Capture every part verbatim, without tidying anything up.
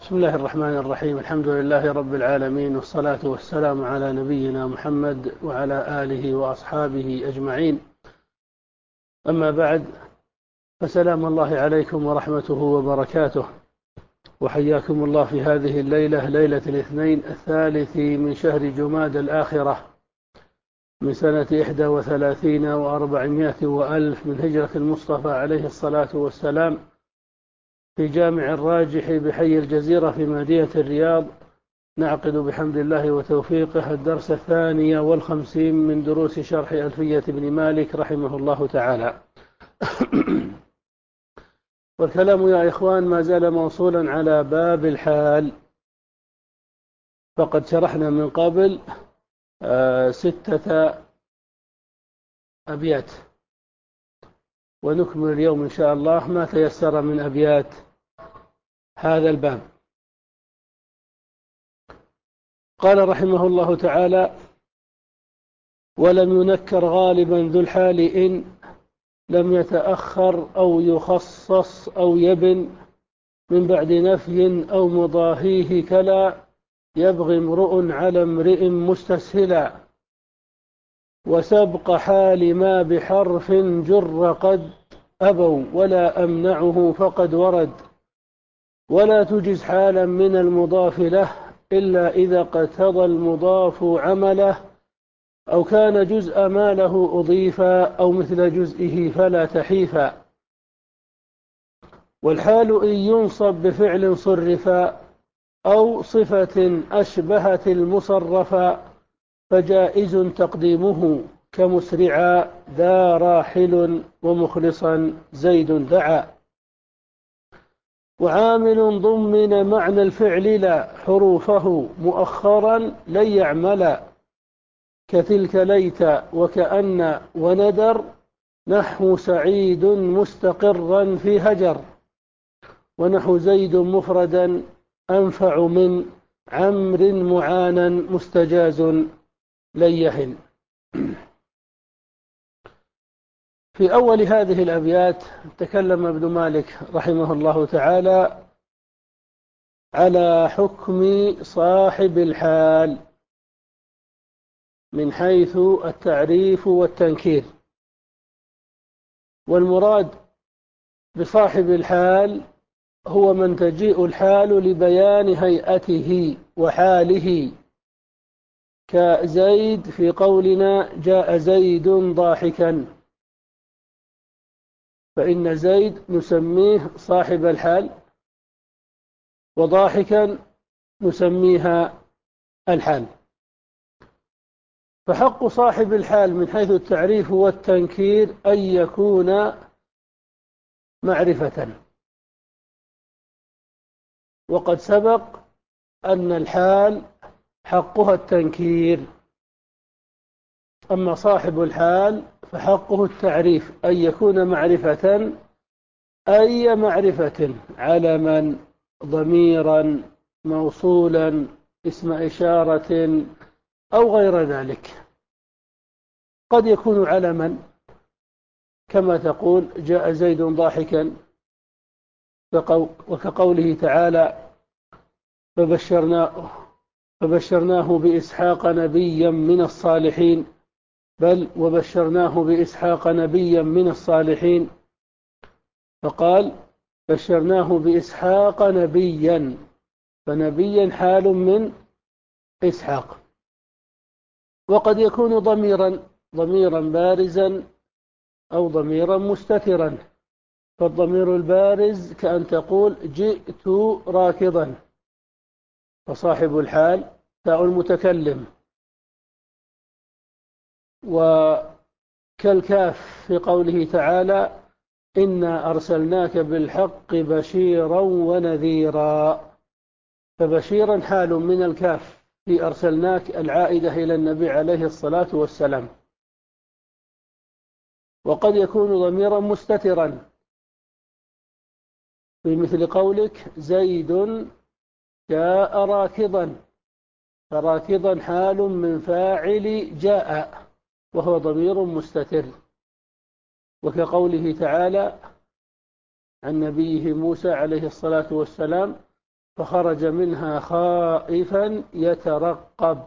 بسم الله الرحمن الرحيم. الحمد لله رب العالمين، والصلاة والسلام على نبينا محمد وعلى آله وأصحابه أجمعين. أما بعد، فسلام الله عليكم ورحمته وبركاته، وحياكم الله في هذه الليلة، ليلة الاثنين الثالث من شهر جماد الآخرة من سنة إحدى وثلاثين وأربعمائة وألف من هجرة المصطفى عليه الصلاة والسلام، في جامع الراجح بحي الجزيرة في مدينة الرياض. نعقد بحمد الله وتوفيقه الدرس الثاني والخمسين من دروس شرح ألفية بن مالك رحمه الله تعالى. والكلام يا إخوان ما زال موصولا على باب الحال، فقد شرحنا من قبل آه ستة أبيات، ونكمل اليوم إن شاء الله ما تيسر من أبيات هذا الباب. قال رحمه الله تعالى: ولم ينكر غالبا ذو الحال إن لم يتأخر أو يخصص أو يبن من بعد نفي أو مضاهيه، كلا يبغي امرؤ على امرئ مستسهلا، وسبق حال ما بحرف جر قد أبوا ولا أمنعه فقد ورد، ولا تجز حالا من المضاف له إلا إذا اقتضى المضاف عمله، أو كان جزء ما له أضيفا أو مثل جزئه فلا تحيفا. والحال إن ينصب بفعل صرفا أو صفة أشبهت المصرفا، فجائز تقديمه كمسرعا ذا راحل ومخلصا زيد دعا. وعامل ضمن معنى الفعل لا حروفه مؤخرا لن يعملا، كتلك ليت وكأن وندر، نحو سعيد مستقرا في هجر، ونحو زيد مفردا أنفع من عمر معانا مستجاز لن يهن. في أول هذه الأبيات تكلم ابن مالك رحمه الله تعالى على حكم صاحب الحال من حيث التعريف والتنكير. والمراد بصاحب الحال هو من تجيء الحال لبيان هيئته وحاله، كزيد في قولنا جاء زيد ضاحكا، فإن زيد نسميه صاحب الحال، وضاحكا نسميها الحال. فحق صاحب الحال من حيث التعريف والتنكير أن يكون معرفة، وقد سبق أن الحال حقها التنكير. أما صاحب الحال فحقه التعريف، أن يكون معرفة، أي معرفة، علما، ضميرا، موصولا، اسم إشارة أو غير ذلك. قد يكون علما كما تقول جاء زيد ضاحكا، وكقوله تعالى فبشرناه, فبشرناه بإسحاق نبيا من الصالحين، بل وبشرناه بإسحاق نبيا من الصالحين، فقال بشرناه بإسحاق نبيا، فنبيا حال من إسحاق. وقد يكون ضميرا ضميرا بارزا أو ضميرا مستترا. فالضمير البارز كأن تقول جئت راكضا، فصاحب الحال تاء المتكلم. وكالكاف في قوله تعالى إنا أرسلناك بالحق بشيرا ونذيرا، فبشيرا حال من الكاف في أرسلناك العائدة إلى النبي عليه الصلاة والسلام. وقد يكون ضميرا مستترا في مثل قولك زيد جاء راكضا، فراكضا حال من فاعل جاء وهو ضمير مستتر. وكقوله تعالى عن نبيه موسى عليه الصلاة والسلام فخرج منها خائفا يترقب.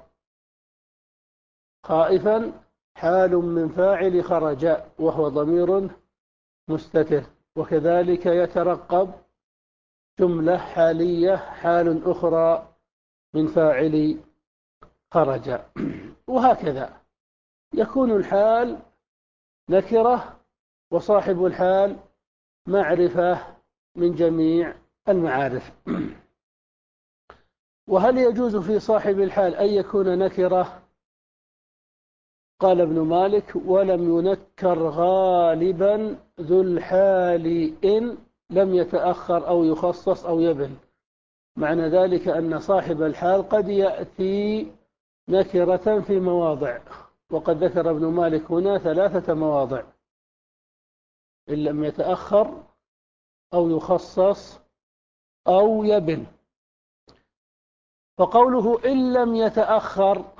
خائفا حال من فاعل خرج وهو ضمير مستتر، وكذلك يترقب جملة حالية حال أخرى من فاعل خرج. وهكذا يكون الحال نكرة وصاحب الحال معرفة من جميع المعارف. وهل يجوز في صاحب الحال أن يكون نكرة؟ قال ابن مالك: ولم ينكر غالبا ذو الحال إن لم يتأخر أو يخصص أو يبن. معنى ذلك أن صاحب الحال قد يأتي نكرة في مواضع، وقد ذكر ابن مالك هنا ثلاثة مواضع: إن لم يتأخر أو يخصص أو يبن. فقوله إن لم يتأخر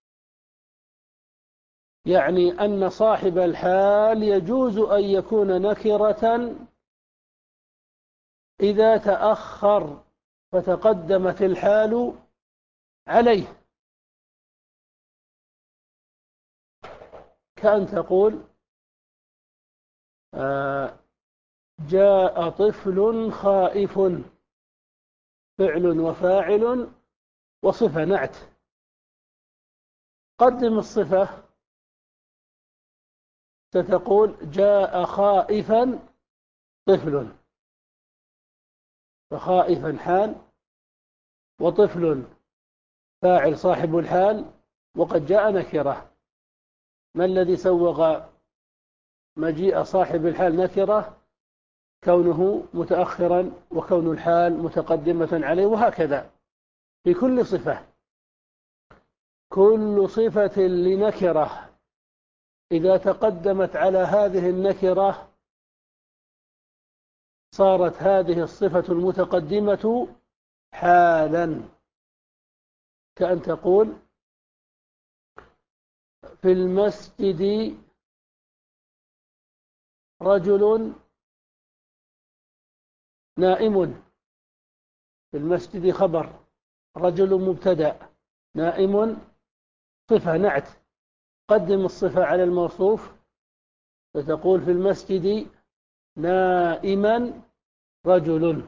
يعني أن صاحب الحال يجوز أن يكون نكرة إذا تأخر فتقدمت الحال عليه، كأن تقول آه جاء طفل خائف، فعل وفاعل وصفة نعت. قدم الصفة، ستقول جاء خائفا طفل، فخائفا حال، وطفل فاعل صاحب الحال، وقد جاء نكرة. ما الذي سوغ مجيء صاحب الحال نكرة؟ كونه متأخرا وكون الحال متقدمة عليه. وهكذا في كل صفة، كل صفة لنكرة إذا تقدمت على هذه النكرة صارت هذه الصفة المتقدمة حالا. كأن تقول في المسجد رجل نائم. في المسجد خبر، رجل مبتدأ، نائم صفة نعت. قدم الصفة على الموصوف، فتقول في المسجد نائما رجل.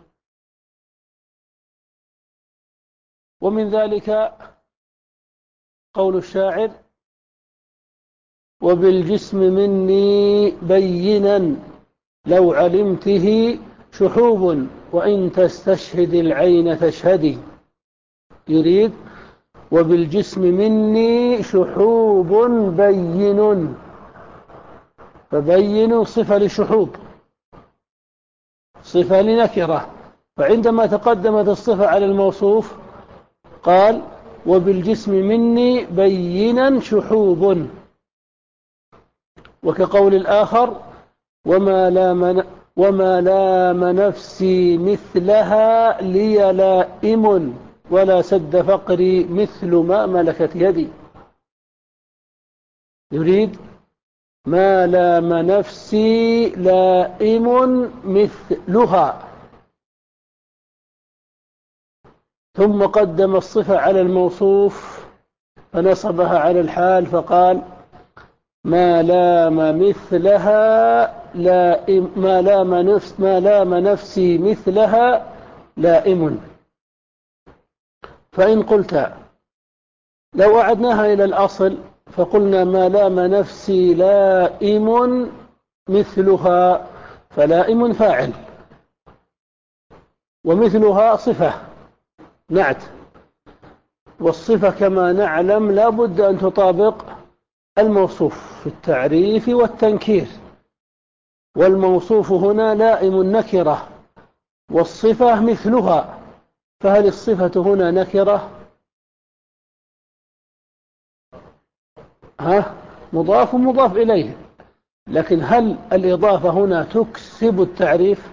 ومن ذلك قول الشاعر: وبالجسم مني بينا لو علمته شحوب، وإن تستشهد العين تشهدي. يريد وبالجسم مني شحوب بين، فبين صفة لشحوب، صفة لنكرة. فعندما تقدمت الصفة على الموصوف قال وبالجسم مني بينا شحوب. وكقول الآخر: وما لام وما لام نفسي مثلها لي لائم، ولا سد فقري مثل ما ملكت يدي. يريد ما لام نفسي لائم مثلها، ثم قدم الصفة على الموصوف فنصبها على الحال فقال ما لام مثلها لائم، ما لام نفس ما لام نفسي مثلها لائم. فإن قلت لو أعدناها إلى الأصل فقلنا ما لام نفسي لائم مثلها، فلائم فاعل ومثلها صفة نعت، والصفة كما نعلم لا بد أن تطابق الموصوف في التعريف والتنكير، والموصوف هنا لائم نكرة والصفة مثلها، فهل الصفة هنا نكرة؟ ها مضاف مضاف إليه، لكن هل الإضافة هنا تكسب التعريف؟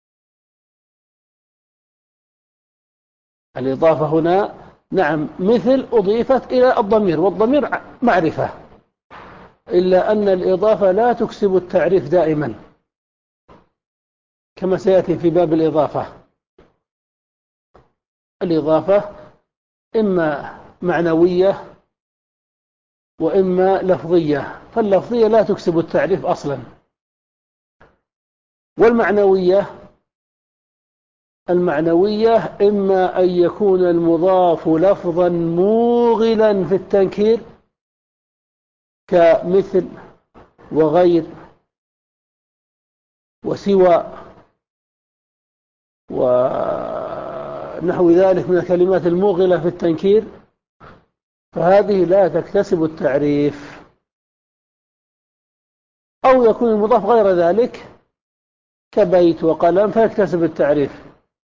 الإضافة هنا نعم مثل أضيفت إلى الضمير، والضمير معرفة، إلا أن الإضافة لا تكسب التعريف دائما كما سيأتي في باب الإضافة. الإضافة إما معنوية وإما لفظية، فاللفظية لا تكسب التعريف أصلا، والمعنوية المعنوية إما أن يكون المضاف لفظا موغلا في التنكير كمثل وغير وسوى ونحو ذلك من الكلمات الموغلة في التنكير، فهذه لا تكتسب التعريف. أو يكون المضاف غير ذلك كبيت وقلم فيكتسب التعريف،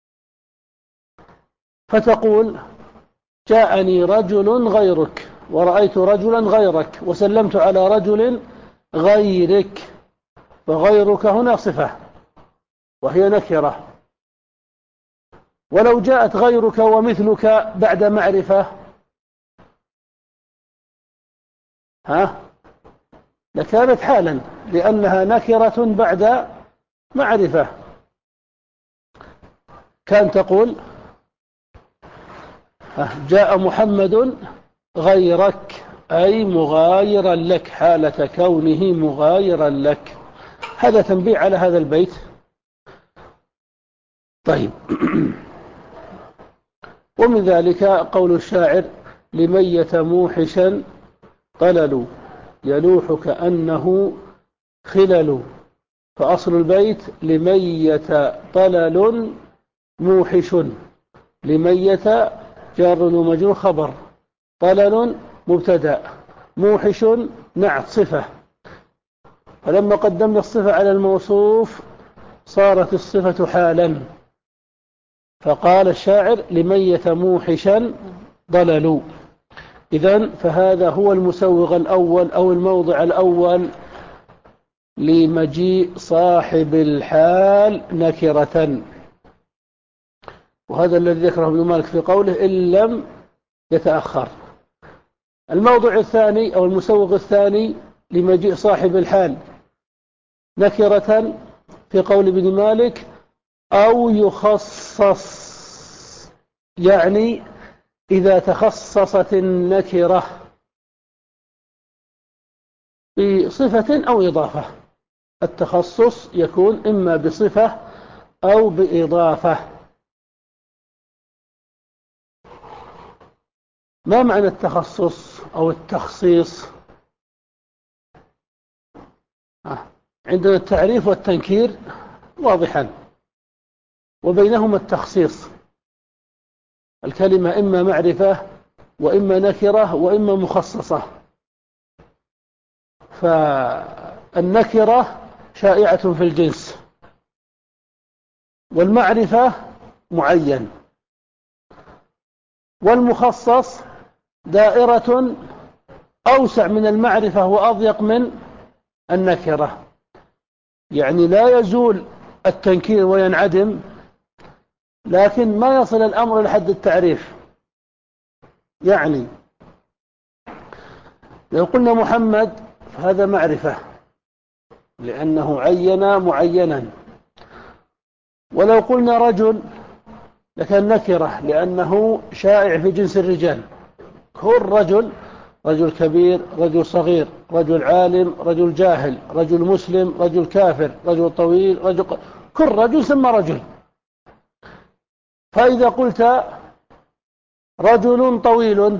فتقول جاءني رجل غيرك ورأيت رجلا غيرك وسلمت على رجل غيرك، فغيرك هنا صفة وهي نكرة. ولو جاءت غيرك ومثلك بعد معرفة ها لكانت حالا، لأنها نكرة بعد معرفة. كان تقول جاء محمد غيرك، أي مغايرا لك، حالة كونه مغايرا لك. هذا تنبيه على هذا البيت. طيب ومن ذلك قول الشاعر لميت موحشا طلل يلوح كأنه خلل، فأصل البيت لميت طلل موحش، لميت جار ومجرور خبر، طلل مبتدأ، موحش نعت صفة، فلما قدمنا الصفة على الموصوف صارت الصفة حالا، فقال الشاعر لميت موحشا ضلل. إذن فهذا هو المسوغ الأول أو الموضع الأول لمجيء صاحب الحال نكرة، وهذا الذي ذكره ابن مالك في قوله إن لم يتأخر. الموضع الثاني أو المسوغ الثاني لمجيء صاحب الحال نكرة في قول ابن مالك أو يخصص، يعني إذا تخصصت النكرة بصفة أو إضافة. التخصص يكون إما بصفة أو بإضافة. ما معنى التخصص أو التخصيص؟ عندنا التعريف والتنكير واضحا، وبينهما التخصيص، الكلمة إما معرفة وإما نكرة وإما مخصصة. فالنكرة شائعة في الجنس، والمعرفة معين، والمخصص دائرة أوسع من المعرفة وأضيق من النكرة، يعني لا يزول التنكير وينعدم، لكن ما يصل الأمر لحد التعريف. يعني لو قلنا محمد فهذا معرفة لأنه عين معينا، ولو قلنا رجل لكان نكرة لأنه شائع في جنس الرجال، كل رجل، رجل كبير، رجل صغير، رجل عالم، رجل جاهل، رجل مسلم، رجل كافر، رجل طويل، رجل ق... كل رجل ثم رجل. فإذا قلت رجل طويل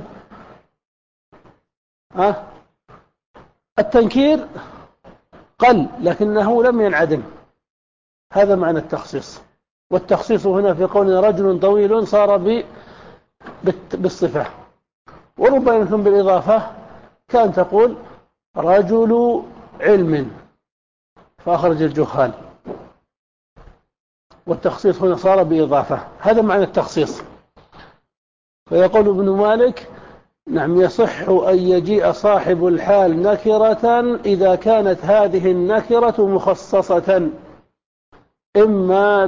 ها التنكير قل لكنه لم ينعدم. هذا معنى التخصيص. والتخصيص هنا في قولنا رجل طويل صار ب... بالصفة، وربما يكون بالإضافة، كان تقول رجل علم فأخرج الجهال، والتخصيص هنا صار بإضافة. هذا معنى التخصيص. فيقول ابن مالك نعم يصح أن يجيء صاحب الحال نكرة إذا كانت هذه النكرة مخصصة، إما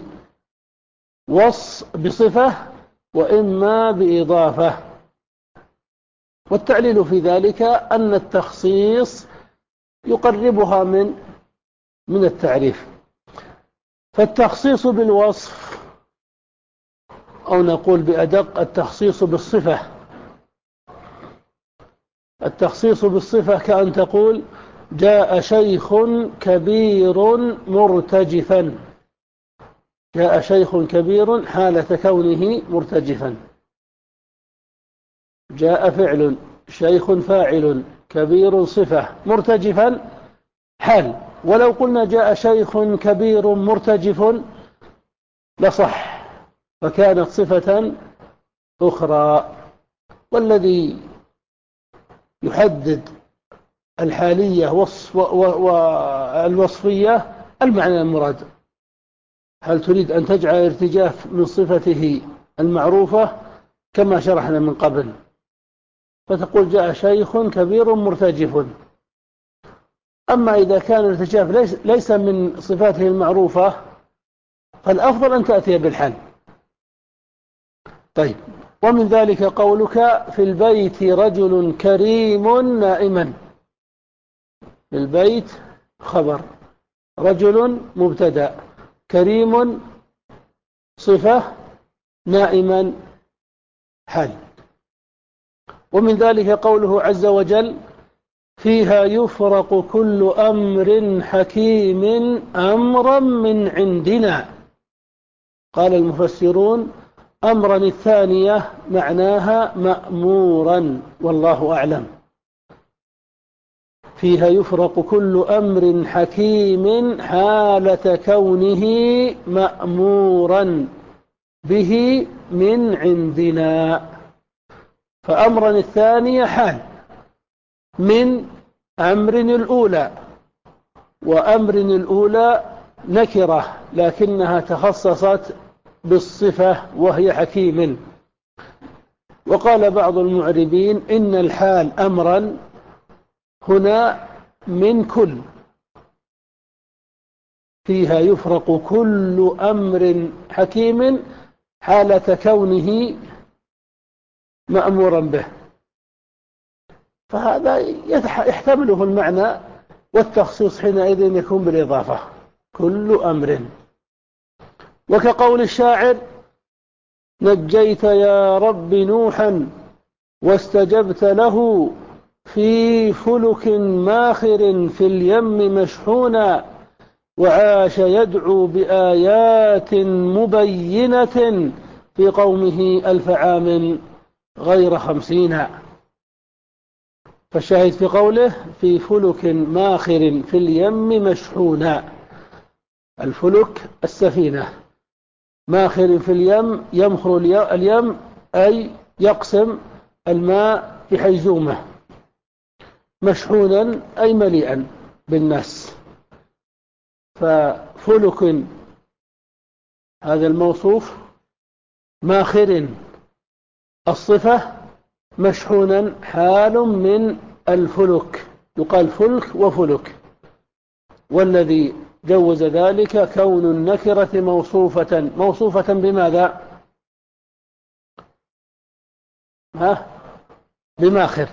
بوصف بصفة وإما بإضافة. والتعليل في ذلك أن التخصيص يقربها من من التعريف. فالتخصيص بالوصف أو نقول بأدق التخصيص بالصفة. التخصيص بالصفة كأن تقول جاء شيخ كبير مرتجفا. جاء شيخ كبير حالة كونه مرتجفا. جاء فعل، شيخ فاعل، كبير صفة، مرتجفا حال. ولو قلنا جاء شيخ كبير مرتجف لصح، فكانت صفة أخرى. والذي يحدد الحالية والوصفية المعنى المراد. هل تريد أن تجعل ارتجاف من صفته المعروفة كما شرحنا من قبل، فتقول جاء شيخ كبير مرتجف. أما إذا كان الارتجاف ليس, ليس من صفاته المعروفة فالأفضل أن تأتي بالحال. طيب، ومن ذلك قولك في البيت رجل كريم نائما. في البيت خبر، رجل مبتدأ، كريم صفة، نائما حال. ومن ذلك قوله عز وجل فيها يفرق كل أمر حكيم أمرا من عندنا. قال المفسرون أمرا الثانية معناها مأمورا، والله أعلم. فيها يفرق كل أمر حكيم حالة كونه مأمورا به من عندنا. فأمرا الثانية حال من أمر الأولى، وأمر الأولى نكرة لكنها تخصصت بالصفة وهي حكيم. وقال بعض المعربين إن الحال أمرا هنا من كل، فيها يفرق كل أمر حكيم حالة كونه مأمورا به. فهذا يحتمله المعنى، والتخصيص حينئذ يكون بالإضافة كل أمر. وكقول الشاعر نجيت يا رب نوحا واستجبت له في فلك ماخر في اليم مشحونا وعاش يدعو بآيات مبينة في قومه ألف عام غير خمسين. فالشاهد في قوله في فلك ماخر في اليم مشحونا. الفلك السفينة، ماخر في اليم يمخر اليم أي يقسم الماء بحيزومه، مشحونا أي مليئا بالناس. ففلك هذا الموصوف، ماخر الصفة، مشحونا حال من الفلك. يقال فلك وفلك. والذي جوز ذلك كون النكرة موصوفة موصوفة بماذا؟ ها؟ بماخر.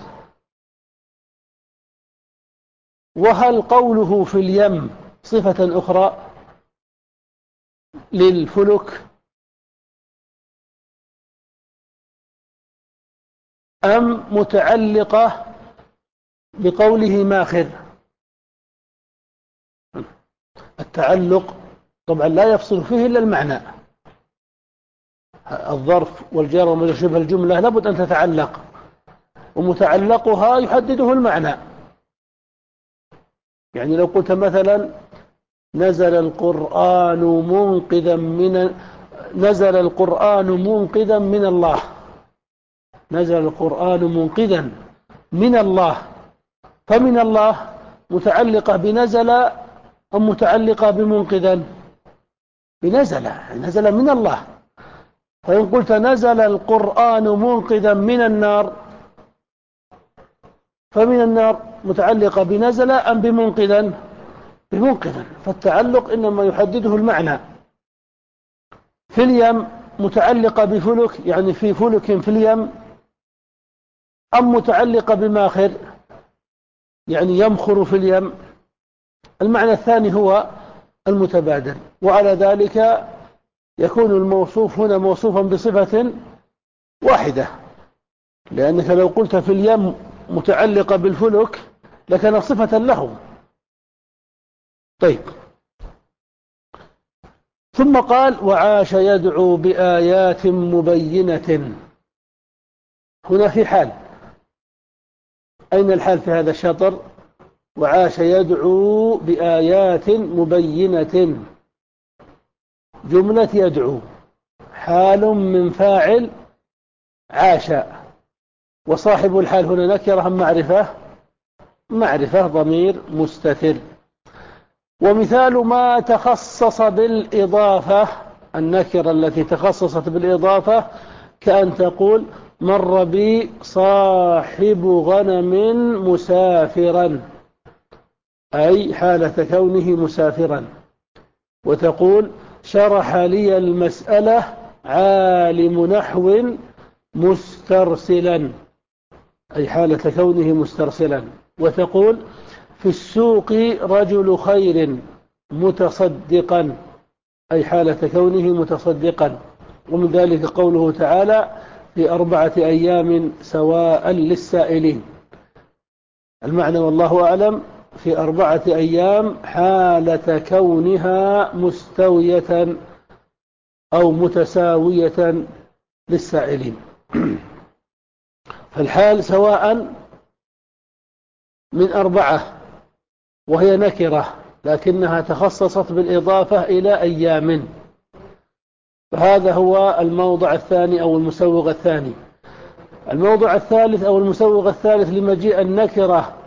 وهل قوله في اليم صفة أخرى للفلك أم متعلقة بقوله ماخر؟ التعلق طبعا لا يفصل فيه إلا المعنى. الظرف والجار وما شبه الجملة لابد أن تتعلق، ومتعلقها يحدده المعنى. يعني لو قلت مثلا نزل القرآن منقذا من نزل القرآن منقذا من الله. نزل القرآن منقذا من الله، فمن الله متعلقة بنزل أم متعلقة بمنقذا؟ بنزل، نزل من الله. فإن قلت نزل القرآن منقذا من النار، فمن النار متعلقة بنزل أم بمنقذا؟ بمنقذا. فالتعلق إنما يحدده المعنى. في اليم متعلقة بفلك، يعني في فلك في اليم، أم متعلقة بماخر يعني يمخر في اليم؟ المعنى الثاني هو المتبادر. وعلى ذلك يكون الموصوف هنا موصوفا بصفة واحدة، لأنك لو قلت في اليم متعلقة بالفلك لكان صفة لهم. طيب، ثم قال وعاش يدعو بآيات مبينة. هنا في حال، أين الحال في هذا الشطر؟ وعاش يدعو بآيات مبينة. جملة يدعو حال من فاعل عاش، وصاحب الحال هنا نكرة أم معرفة؟ معرفة، ضمير مستتر. ومثال ما تخصص بالإضافة، النكرة التي تخصصت بالإضافة، كأن تقول مر بي صاحب غنم مسافرا، أي حالة كونه مسافرا. وتقول شرح لي المسألة عالم نحو مسترسلا، أي حالة كونه مسترسلا. وتقول في السوق رجل خير متصدقا، أي حالة كونه متصدقا. ومن ذلك قوله تعالى في أربعة أيام سواء للسائلين. المعنى والله أعلم في أربعة أيام حالة كونها مستوية أو متساوية للسائلين. فالحال سواء من أربعة، وهي نكرة لكنها تخصصت بالإضافة إلى أيام. فهذا هو الموضع الثاني أو المسوغ الثاني. الموضع الثالث أو المسوغ الثالث لمجيء النكرة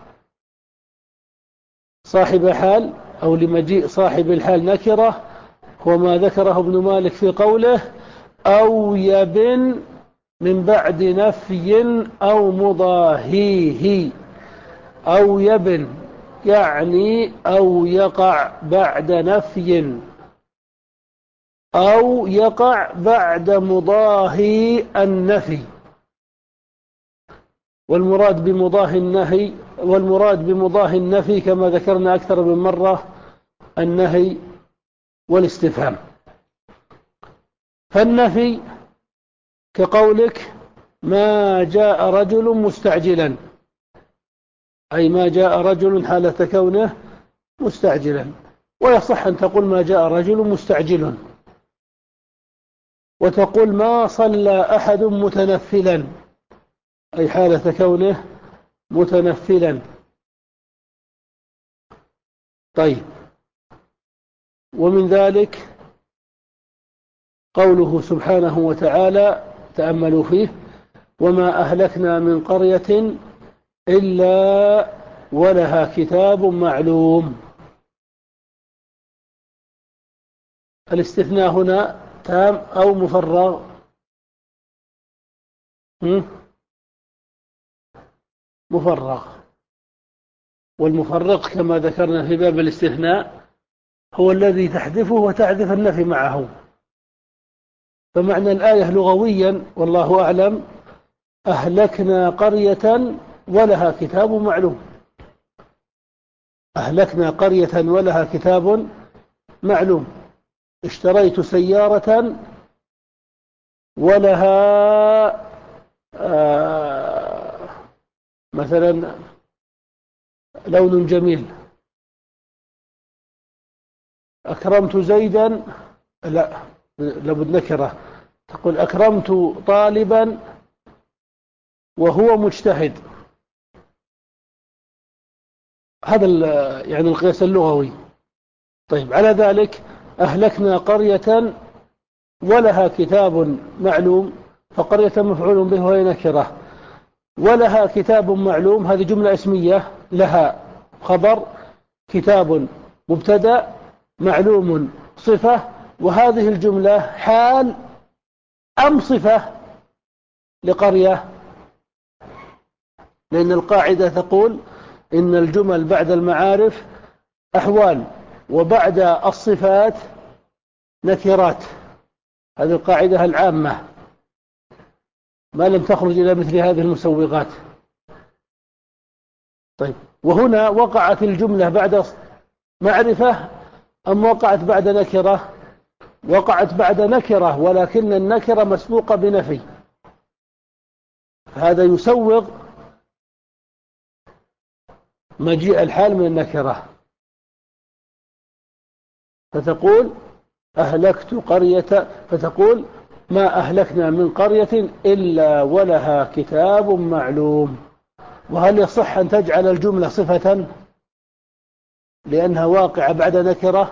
صاحب حال، أو لمجيء صاحب الحال نكرة، هو ما ذكره ابن مالك في قوله أو يبن من بعد نفي أو مضاهيه. أو يبن يعني أو يقع بعد نفي أو يقع بعد مضاهي النفي. والمراد بمضاهي النهي والمراد بمضاهي النفي كما ذكرنا أكثر من مرة النهي والاستفهام. فالنفي كقولك ما جاء رجل مستعجلا، أي ما جاء رجل حالة كونه مستعجلا. ويصح أن تقول ما جاء رجل مستعجل. وتقول ما صلى أحد متنفلا، أي حالة كونه متنفلا. طيب، ومن ذلك قوله سبحانه وتعالى تأملوا فيه وما أهلكنا من قرية إلا ولها كتاب معلوم. الاستثناء هنا تام أو مفرغ؟ مفرغ. والمفرغ كما ذكرنا في باب الاستثناء هو الذي تحذفه وتحذف النفي معه. فمعنى الآية لغويا والله أعلم أهلكنا قرية ولها كتاب معلوم. أهلكنا قرية ولها كتاب معلوم. اشتريت سيارة ولها آه مثلا لون جميل. أكرمت زيدا، لا لابد نكرة، تقول أكرمت طالبا وهو مجتهد. هذا يعني القياس اللغوي. طيب، على ذلك أهلكنا قرية ولها كتاب معلوم، فقرية مفعول به وهي نكرة، ولها كتاب معلوم هذه جملة اسمية، لها خبر، كتاب مبتدأ، معلوم صفة. وهذه الجملة حال أم صفة لقرية؟ لأن القاعدة تقول إن الجمل بعد المعارف أحوال وبعد الصفات نكرات. هذه القاعدة العامة ما لم تخرج إلى مثل هذه المسوغات. طيب، وهنا وقعت الجملة بعد معرفة أم وقعت بعد نكرة؟ وقعت بعد نكرة ولكن النكرة مسبوقة بنفي، هذا يسوغ مجيء الحال من النكرة. فتقول أهلكت قرية، فتقول ما أهلكنا من قرية إلا ولها كتاب معلوم. وهل يصح أن تجعل الجملة صفة لأنها واقعة بعد نكرة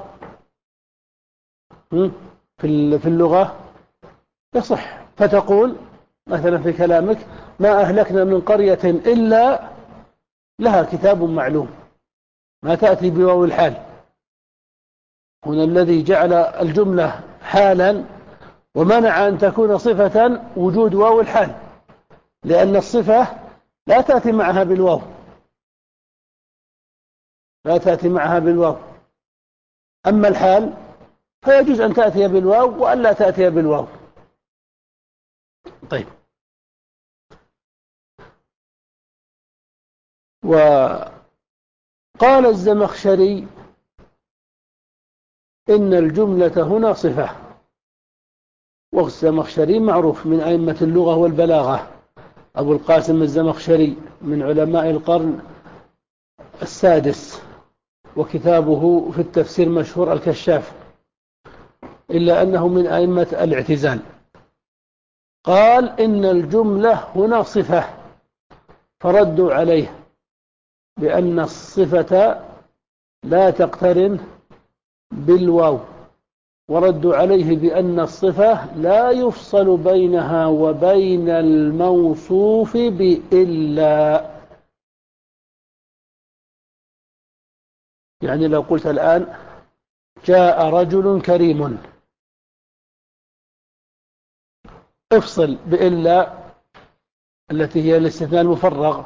في اللغة؟ يصح. فتقول مثلا في كلامك ما أهلكنا من قرية إلا لها كتاب معلوم، ما تأتي بواو الحال. هنا الذي جعل الجملة حالا ومنع أن تكون صفة وجود واو الحال، لأن الصفة لا تأتي معها بالواو، لا تأتي معها بالواو. أما الحال فيجوز أن تأتي بالواو وأن لا تأتي بالواو. طيب. وقال الزمخشري إن الجملة هنا صفة. والزمخشري معروف من أئمة اللغة والبلاغة، أبو القاسم الزمخشري من علماء القرن السادس، وكتابه في التفسير مشهور الكشاف، إلا أنه من أئمة الاعتزال. قال إن الجملة هنا صفة، فردوا عليه بأن الصفة لا تقترن بالواو، وردوا عليه بأن الصفة لا يفصل بينها وبين الموصوف بإلا. يعني لو قلت الآن جاء رجل كريم، افصل بإلا التي هي الاستثناء المفرغ.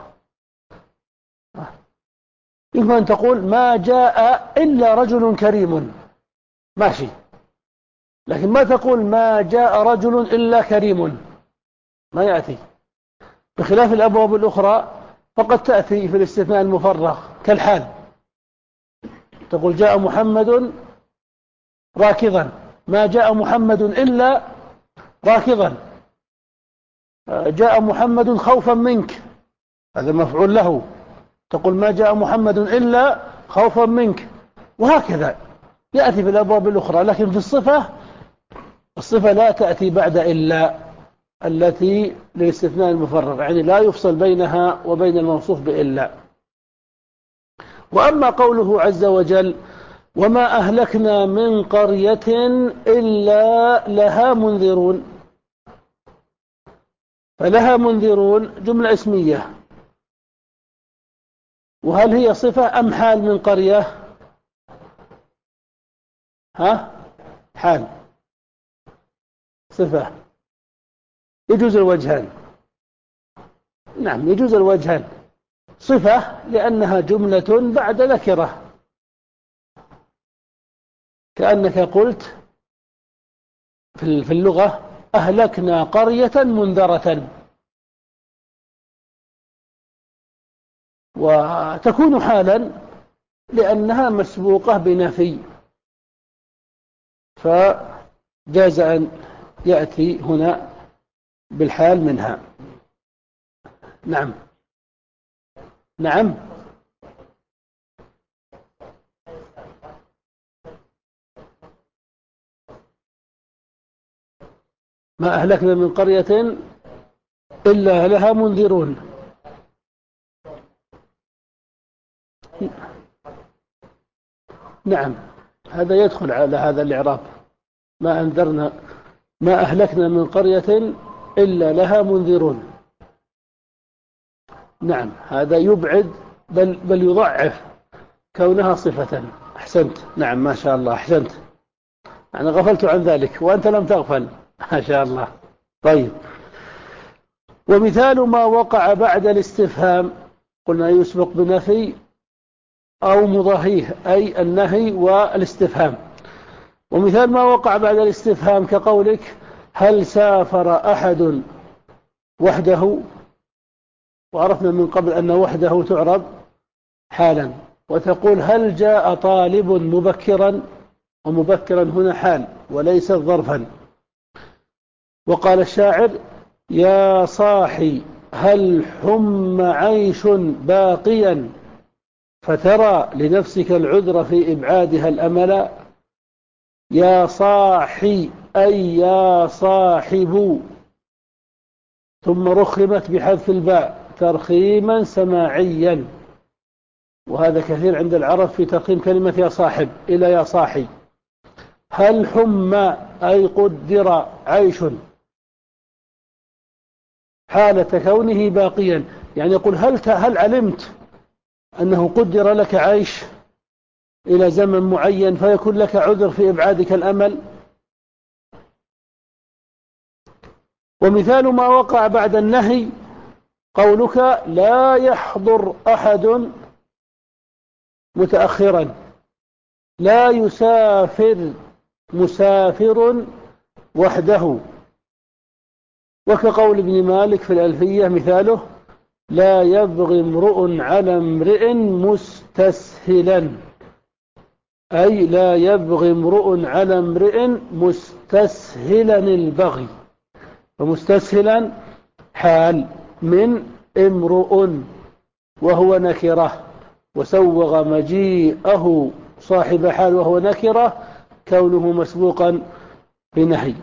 يمكن أن تقول ما جاء إلا رجل كريم، ماشي، لكن ما تقول ما جاء رجل إلا كريم، ما يأتي. بخلاف الأبواب الأخرى فقد تأتي في الاستثناء المفرغ كالحال، تقول جاء محمد راكضا، ما جاء محمد إلا راكضا. جاء محمد خوفا منك، هذا مفعول له، تقول ما جاء محمد إلا خوفا منك. وهكذا يأتي في الأبواب الأخرى. لكن في الصفة، الصفة لا تأتي بعد إلا التي للاستثناء المفرغ، يعني لا يفصل بينها وبين الموصوف بإلا. وأما قوله عز وجل وما أهلكنا من قرية إلا لها منذرون، فلها منذرون جملة اسمية، وهل هي صفة أم حال من قرية؟ ها؟ حال، صفة. يجوز الوجهان. نعم يجوز الوجهان. صفة لأنها جملة بعد نكرة، كأنك قلت في اللغة أهلكنا قرية منذرة، وتكون حالا لأنها مسبوقة بنفي، فجاز أن يأتي هنا بالحال منها. نعم نعم ما أهلكنا من قرية إلا لها منذرون. نعم هذا يدخل على هذا الإعراب، ما أنذرنا ما أهلكنا من قرية إلا لها منذرون. نعم هذا يبعد بل, بل يضعف كونها صفة. أحسنت، نعم ما شاء الله أحسنت، أنا غفلت عن ذلك وأنت لم تغفل، ما شاء الله. طيب. ومثال ما وقع بعد الاستفهام قلنا يسبق بنفي أو مضاهيه، أي النهي والاستفهام. ومثال ما وقع بعد الاستفهام كقولك هل سافر أحد وحده، وعرفنا من قبل أن وحده تعرب حالا. وتقول هل جاء طالب مبكرا، ومبكرا هنا حال وليس ظرفا. وقال الشاعر: يا صاحي هل حم عيش باقيا فترى لنفسك العذر في إبعادها الأمل. يا صاحي أي يا صاحب، ثم رخمت بحذف الباء ترخيما سماعيا، وهذا كثير عند العرب في ترخيم كلمة يا صاحب إلى يا صاحي. هل حم أي قدر عيش حالة كونه باقيا، يعني يقول هل هل علمت أنه قدر لك عيش إلى زمن معين فيكون لك عذر في إبعادك الأمل. ومثال ما وقع بعد النهي قولك: لا يحضر أحد متأخرا، لا يسافر مسافر وحده. وكقول ابن مالك في الألفية مثاله: لا يبغي امرؤ على امرئ مستسهلا، أي لا يبغي امرؤ على امرئ مستسهلا البغي. ومستسهلا حال من امرؤ وهو نكرة، وسوغ مجيئه صاحب حال وهو نكرة كونه مسبوقا بنهي.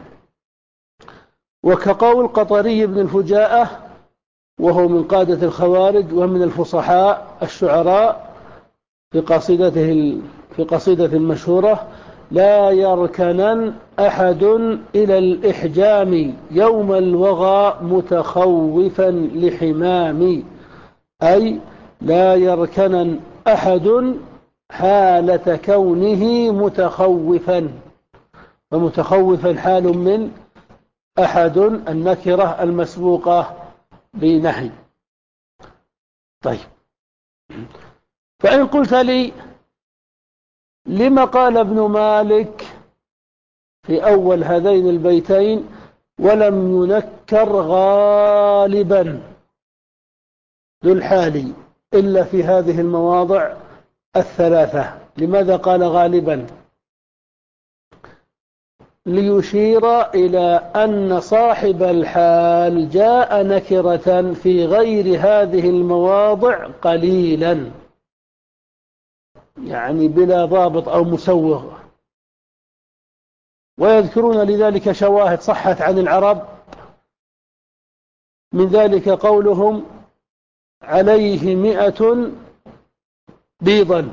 وكقول قطري بن الفجاءة وهو من قادة الخوارج ومن الفصحاء الشعراء في قصيدته في قصيدة مشهورة: لا يركنن أحد إلى الإحجام يوم الوغى متخوفا لحمام، أي لا يركنن أحد حالة كونه متخوفا، ومتخوفا حال من أحد النكرة المسبوقة بنهي. طيب، فإن قلت لي لما قال ابن مالك في أول هذين البيتين ولم ينكر غالبا ذو الحال إلا في هذه المواضع الثلاثة؟ لماذا قال غالبا؟ ليشير إلى أن صاحب الحال جاء نكرة في غير هذه المواضع قليلا، يعني بلا ضابط أو مسوغ. ويذكرون لذلك شواهد صحت عن العرب، من ذلك قولهم: عليه مئة بيضا.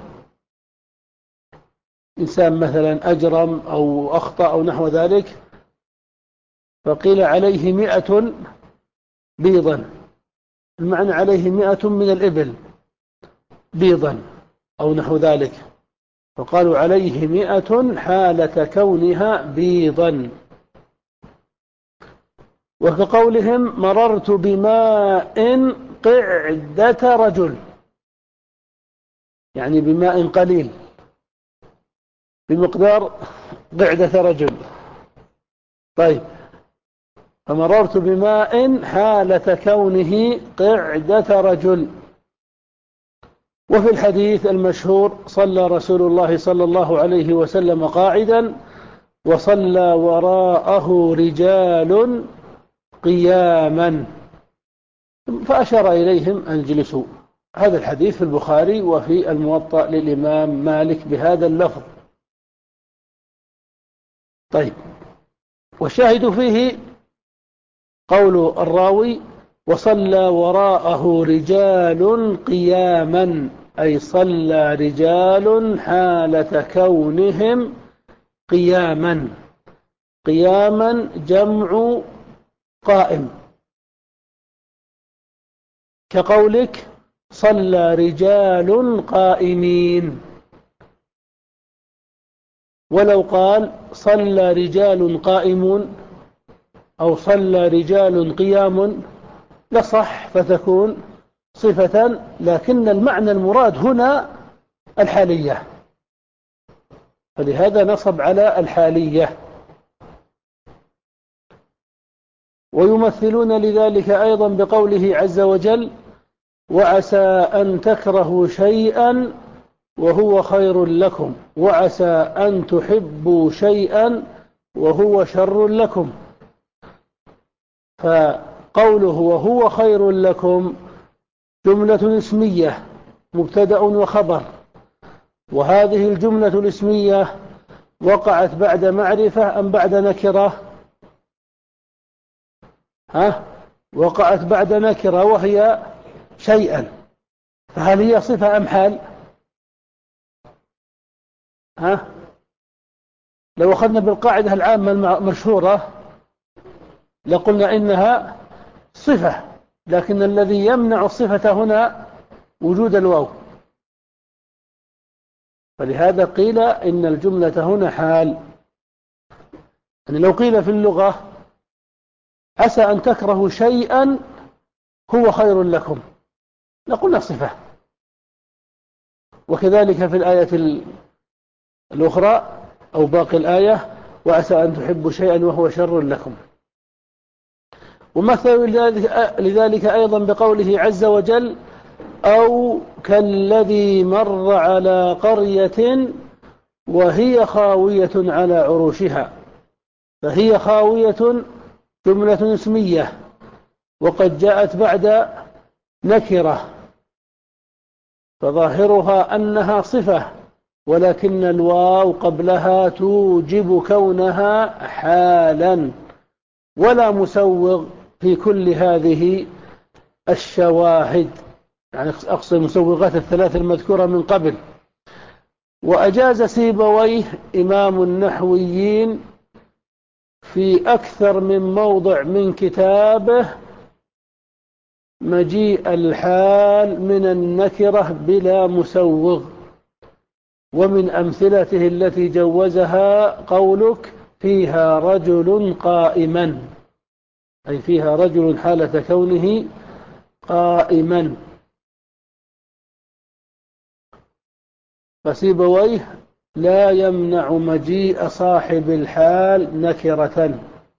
إنسان مثلا أجرم أو أخطأ أو نحو ذلك، فقيل عليه مئة بيضا، المعنى عليه مئة من الإبل بيضا أو نحو ذلك، فقالوا عليه مئة حالة كونها بيضا. وكقولهم: مررت بماء قعدة رجل، يعني بماء قليل بمقدار قعدة رجل. طيب، فمررت بماء حالة كونه قعدة رجل. وفي الحديث المشهور: صلى رسول الله صلى الله عليه وسلم قاعدا وصلى وراءه رجال قياما، فأشار إليهم أن يجلسوا. هذا الحديث في البخاري وفي الموطأ للإمام مالك بهذا اللفظ. طيب، والشاهد فيه قول الراوي: وصلى وراءه رجال قياما، أي صلى رجال حالة كونهم قياما. قياما جمع قائم، كقولك: صلى رجال قائمين. ولو قال صلى رجال قائمون أو صلى رجال قيام لصح، فتكون صفة، لكن المعنى المراد هنا الحالية، فلهذا نصب على الحالية. ويمثلون لذلك أيضا بقوله عز وجل: وعسى أن تكرهوا شيئا وهو خير لكم، وعسى أن تحبوا شيئا وهو شر لكم. فقوله وهو خير لكم جملة اسمية مبتدأ وخبر، وهذه الجملة الاسمية وقعت بعد معرفة أم بعد نكرة؟ ها؟ وقعت بعد نكرة وهي شيئا، فهل هي صفة أم حال؟ ها؟ لو أخذنا بالقاعدة العامة المشهورة لقلنا إنها صفة، لكن الذي يمنع الصفة هنا وجود الواو، فلهذا قيل إن الجملة هنا حال. يعني لو قيل في اللغة عسى أن تكرهوا شيئا هو خير لكم لقلنا صفة. وكذلك في الآية الأخرى أو باقي الآية وعسى أن تحبوا شيئا وهو شر لكم. ومثل لذلك أيضا بقوله عز وجل أو كالذي مر على قرية وهي خاوية على عروشها، فهي خاوية جملة اسمية وقد جاءت بعد نكرة فظاهرها أنها صفة، ولكن الواو قبلها توجب كونها حالا، ولا مسوغ في كل هذه الشواهد، يعني أقصد المسوغات الثلاث المذكورة من قبل. وأجاز سيبويه إمام النحويين في أكثر من موضع من كتابه مجيء الحال من النكرة بلا مسوغ. ومن أمثلته التي جوزها قولك فيها رجل قائما، أي فيها رجل حالة كونه قائما. فسيبويه لا يمنع مجيء صاحب الحال نكرة،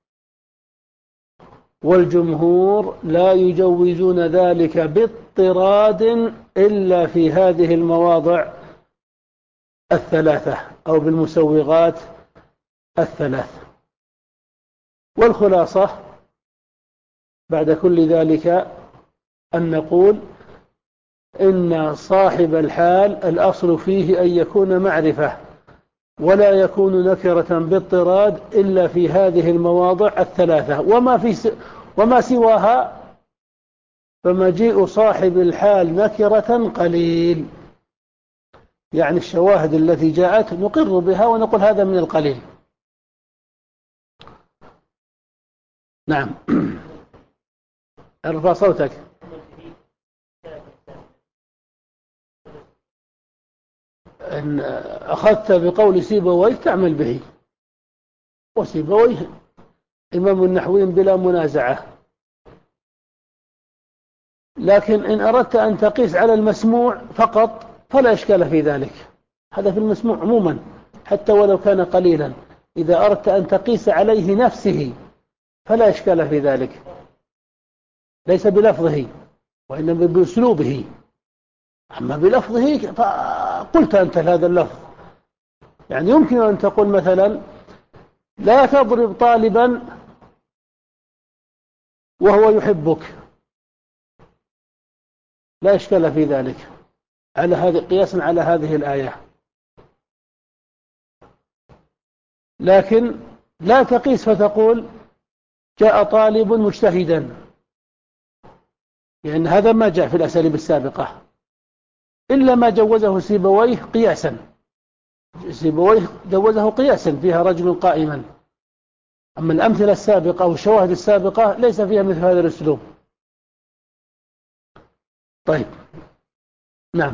والجمهور لا يجوزون ذلك باضطراد إلا في هذه المواضع الثلاثة أو بالمسوغات الثلاث. والخلاصة بعد كل ذلك أن نقول إن صاحب الحال الأصل فيه أن يكون معرفة، ولا يكون نكرة باضطراد إلا في هذه المواضع الثلاثة، وما, في س... وما سواها فمجيء صاحب الحال نكرة قليل. يعني الشواهد التي جاءت نقر بها ونقول هذا من القليل. نعم. ارفع صوتك. إن أخذت بقول سيبويه تعمل به، وسيبويه إمام النحويين بلا منازعة. لكن إن أردت أن تقيس على المسموع فقط فلا إشكال في ذلك، هذا في المسموع عموما حتى ولو كان قليلا. إذا أردت أن تقيس عليه نفسه فلا إشكال في ذلك، ليس بلفظه وإنما بأسلوبه. أما بلفظه فقلت أنت هذا اللفظ، يعني يمكن أن تقول مثلا لا تضرب طالبا وهو يحبك، لا إشكال في ذلك على هذا قياسا على هذه الآية. لكن لا تقيس فتقول جاء طالب مجتهدا، لأن هذا ما جاء في الأساليب السابقة إلا ما جوزه سيبويه قياسا. سيبويه جوزه قياسا فيها رجل قائما، أما الأمثلة السابقة أو الشواهد السابقة ليس فيها مثل هذا الأسلوب. طيب. نعم.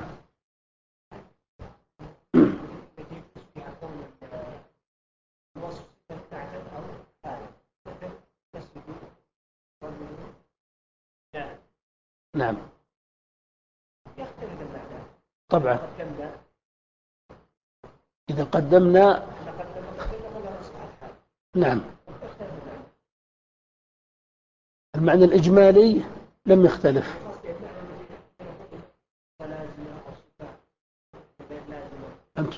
نعم طبعا إذا قدمنا. نعم المعنى الإجمالي لم يختلف.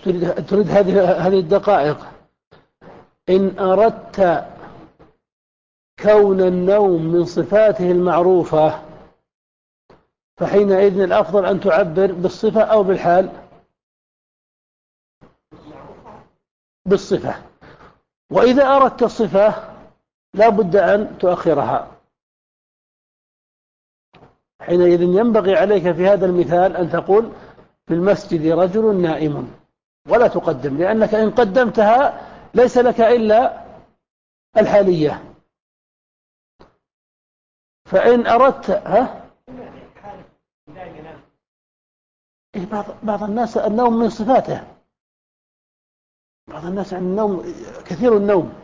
تريد, تريد هذه هذه الدقائق. إن أردت كون النوم من صفاته المعروفة فحينئذ الأفضل أن تعبر بالصفة أو بالحال. بالصفة. وإذا أردت الصفة لا بد أن تؤخرها. حينئذ ينبغي عليك في هذا المثال أن تقول في المسجد رجل نائم، ولا تقدم، لأنك إن قدمتها ليس لك إلا الحالية. فإن أردت ها بعض بعض الناس النوم من صفاته، بعض الناس عن النوم كثير النوم.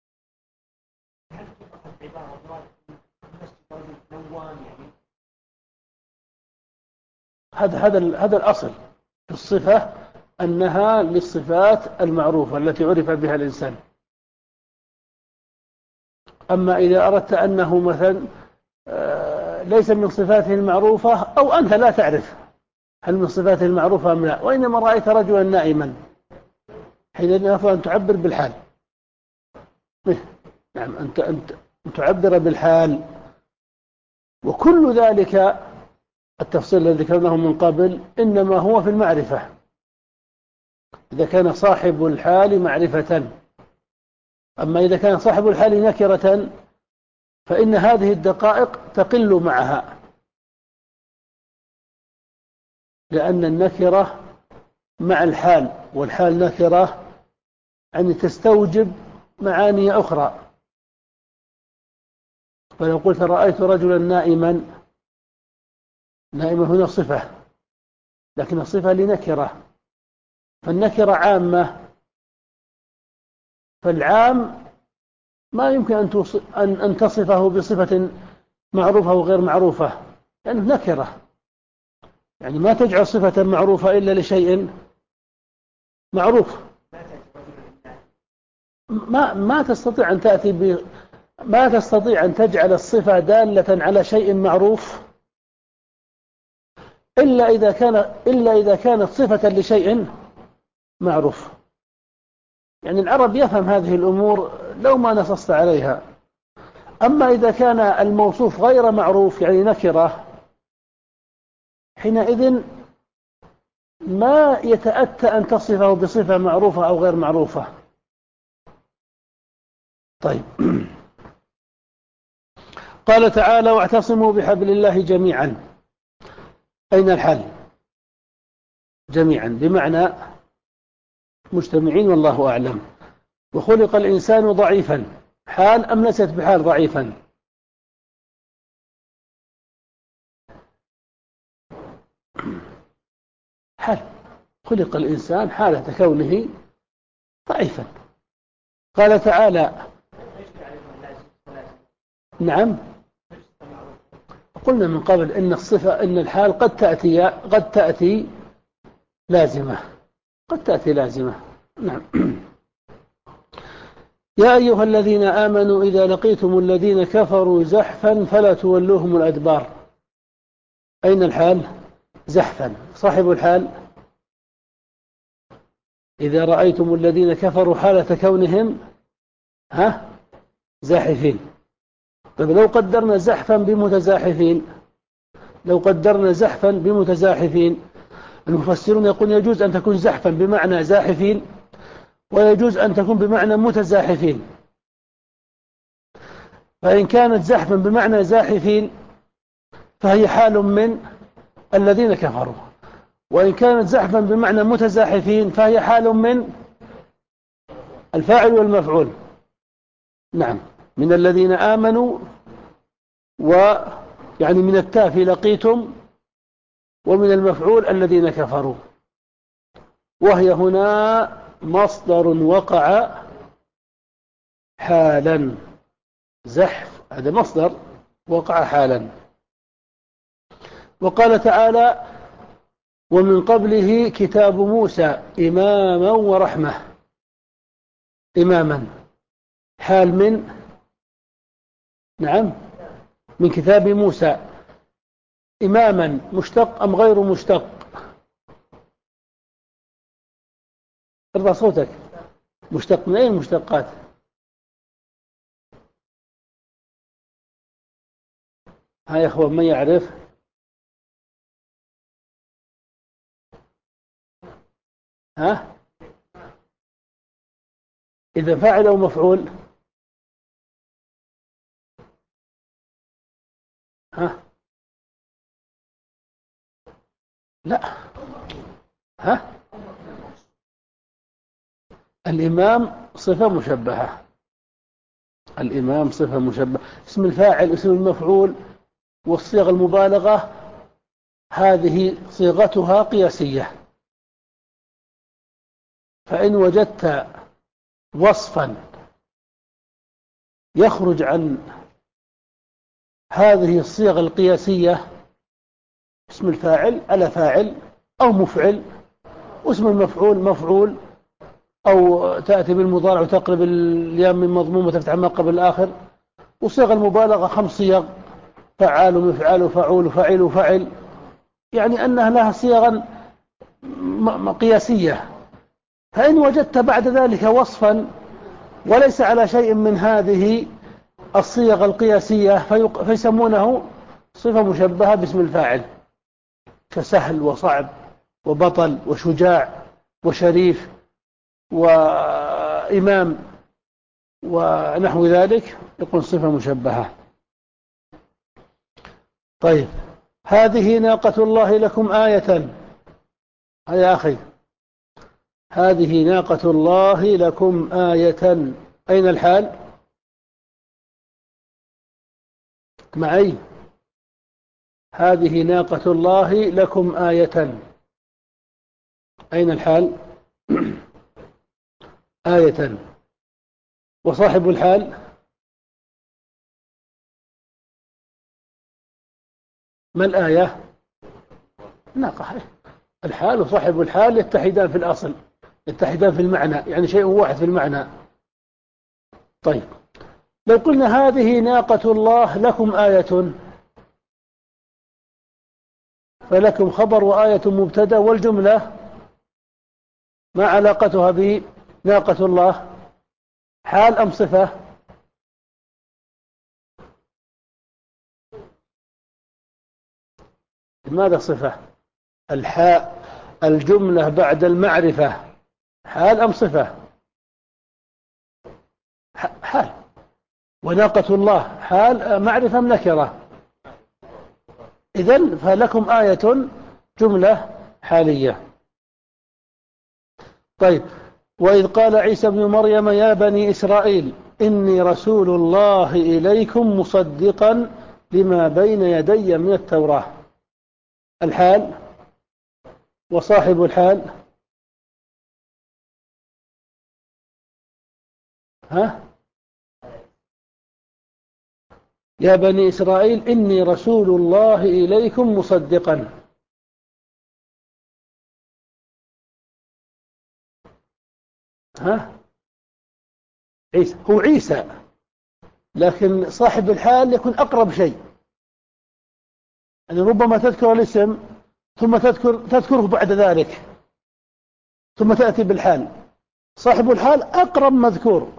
هذا هذا هذا الأصل في الصفة، أنها للصفات المعروفة التي عرف بها الإنسان. أما إذا أردت أنه مثلا ليس من صفاته المعروفة أو أنت لا تعرف هل من صفاته المعروفة أم لا، وإنما رأيت رجلا نائما، حينئذ أفضل أن تعبر بالحال. نعم، أنت أنت تعبر بالحال. وكل ذلك التفصيل الذي ذكرناه من قبل إنما هو في المعرفة، إذا كان صاحب الحال معرفة. أما إذا كان صاحب الحال نكرة فإن هذه الدقائق تقل معها، لأن النكرة مع الحال، والحال نكرة يعني تستوجب معاني أخرى. فلو قلت رأيت رجلا نائما، نائما هنا صفة، لكن الصفة لنكرة، فالنكرة عامة، فالعام ما يمكن أن أن تصفه بصفة معروفة وغير معروفة، لأنه يعني نكرة، يعني ما تجعل صفة معروفة إلا لشيء معروف. ما ما تستطيع أن تأتي ب ما تستطيع أن تجعل الصفة دالة على شيء معروف إلا إذا كان إلا إذا كانت صفة لشيء معروف. يعني العرب يفهم هذه الأمور لو ما نصصت عليها. أما إذا كان الموصوف غير معروف يعني نكرة، حينئذ ما يتأتى أن تصفه بصفة معروفة أو غير معروفة. طيب. قال تعالى واعتصموا بحبل الله جميعا. أين الحل؟ جميعا بمعنى مجتمعين والله أعلم. وخلق الإنسان ضعيفا، حال أم ليست بحال ضعيفا؟ حال. خلق الإنسان حالة كونه ضعيفا. قال تعالى نعم، قلنا من قبل إن الصفة إن الحال قد تأتي قد تأتي لازمة، قد تأتي لازمة. نعم. يا أيها الذين آمنوا إذا لقيتم الذين كفروا زحفا فلا تولوهم الأدبار. أين الحال؟ زحفا. صاحب الحال إذا رأيتم الذين كفروا حالة كونهم ها زاحفين. طيب لو قدرنا زحفا بمتزاحفين، لو قدرنا زحفا بمتزاحفين، المفسرون يقول يجوز أن تكون زحفا بمعنى زاحفين، ويجوز أن تكون بمعنى متزاحفين. فإن كانت زحفا بمعنى زاحفين فهي حال من الذين كفروا، وإن كانت زحفا بمعنى متزاحفين فهي حال من الفاعل والمفعول. نعم، من الذين آمنوا، ويعني من التاء في لقيتم، ومن المفعول الذين كفروا، وهي هنا مصدر وقع حالا. زحف هذا مصدر وقع حالا. وقال تعالى ومن قبله كتاب موسى إماما ورحمة. إماما حال من نعم من كتاب موسى. إماما مشتق أم غير مشتق؟ ارفع صوتك. مشتق من أي المشتقات؟ ها يا أخوان، من يعرف؟ ها؟ إذا فاعل أو مفعول؟ ها؟ لا. ها؟ الإمام صفة مشبهة. الإمام صفة مشبهة. اسم الفاعل، اسم المفعول، والصيغ المبالغة هذه صيغتها قياسية. فإن وجدت وصفا يخرج عن هذه الصيغ القياسية، اسم الفاعل على فاعل أو مفعل، واسم المفعول مفعول، أو تأتي بالمضارع وتقلب الياء من مضموم وتفتح ما قبل الآخر. وصيغ المبالغة خمس صيغ: فعال ومفعال وفعول وفعيل وفعل، يعني أنها لها صيغا قياسية. فإن وجدت بعد ذلك وصفا وليس على شيء من هذه الصيغ القياسية فيسمونه صفة مشبهة باسم الفاعل، كسهل وصعب وبطل وشجاع وشريف وإمام ونحو ذلك، يكون صفة مشبهة. طيب، هذه ناقة الله لكم آية. يا أخي، هذه ناقة الله لكم آية، أين الحال؟ معي. هذه ناقة الله لكم آية، أين الحال؟ آية. وصاحب الحال؟ ما الآية؟ ناقة. الحال وصاحب الحال يتحدان في الأصل، يتحدان في المعنى، يعني شيء واحد في المعنى. طيب، لو قلنا هذه ناقة الله لكم آية، فلكم خبر وآية مبتدأ، والجملة ما علاقتها بناقة الله؟ حال أم صفة؟ لماذا صفة؟ الحاء الجملة بعد المعرفة حال أم صفة؟ حال. وناقة الله حال معرفة أم نكرة؟ إذن فلكم آية جملة حالية. طيب، وإذ قال عيسى بن مريم يا بني إسرائيل إني رسول الله إليكم مصدقا لما بين يدي من التوراة. الحال وصاحب الحال؟ ها؟ يا بني إسرائيل إني رسول الله إليكم مصدقا. ها؟ عيسى هو عيسى، لكن صاحب الحال يكون أقرب شيء، يعني ربما تذكر الاسم ثم تذكر تذكره بعد ذلك ثم تأتي بالحال. صاحب الحال أقرب مذكور.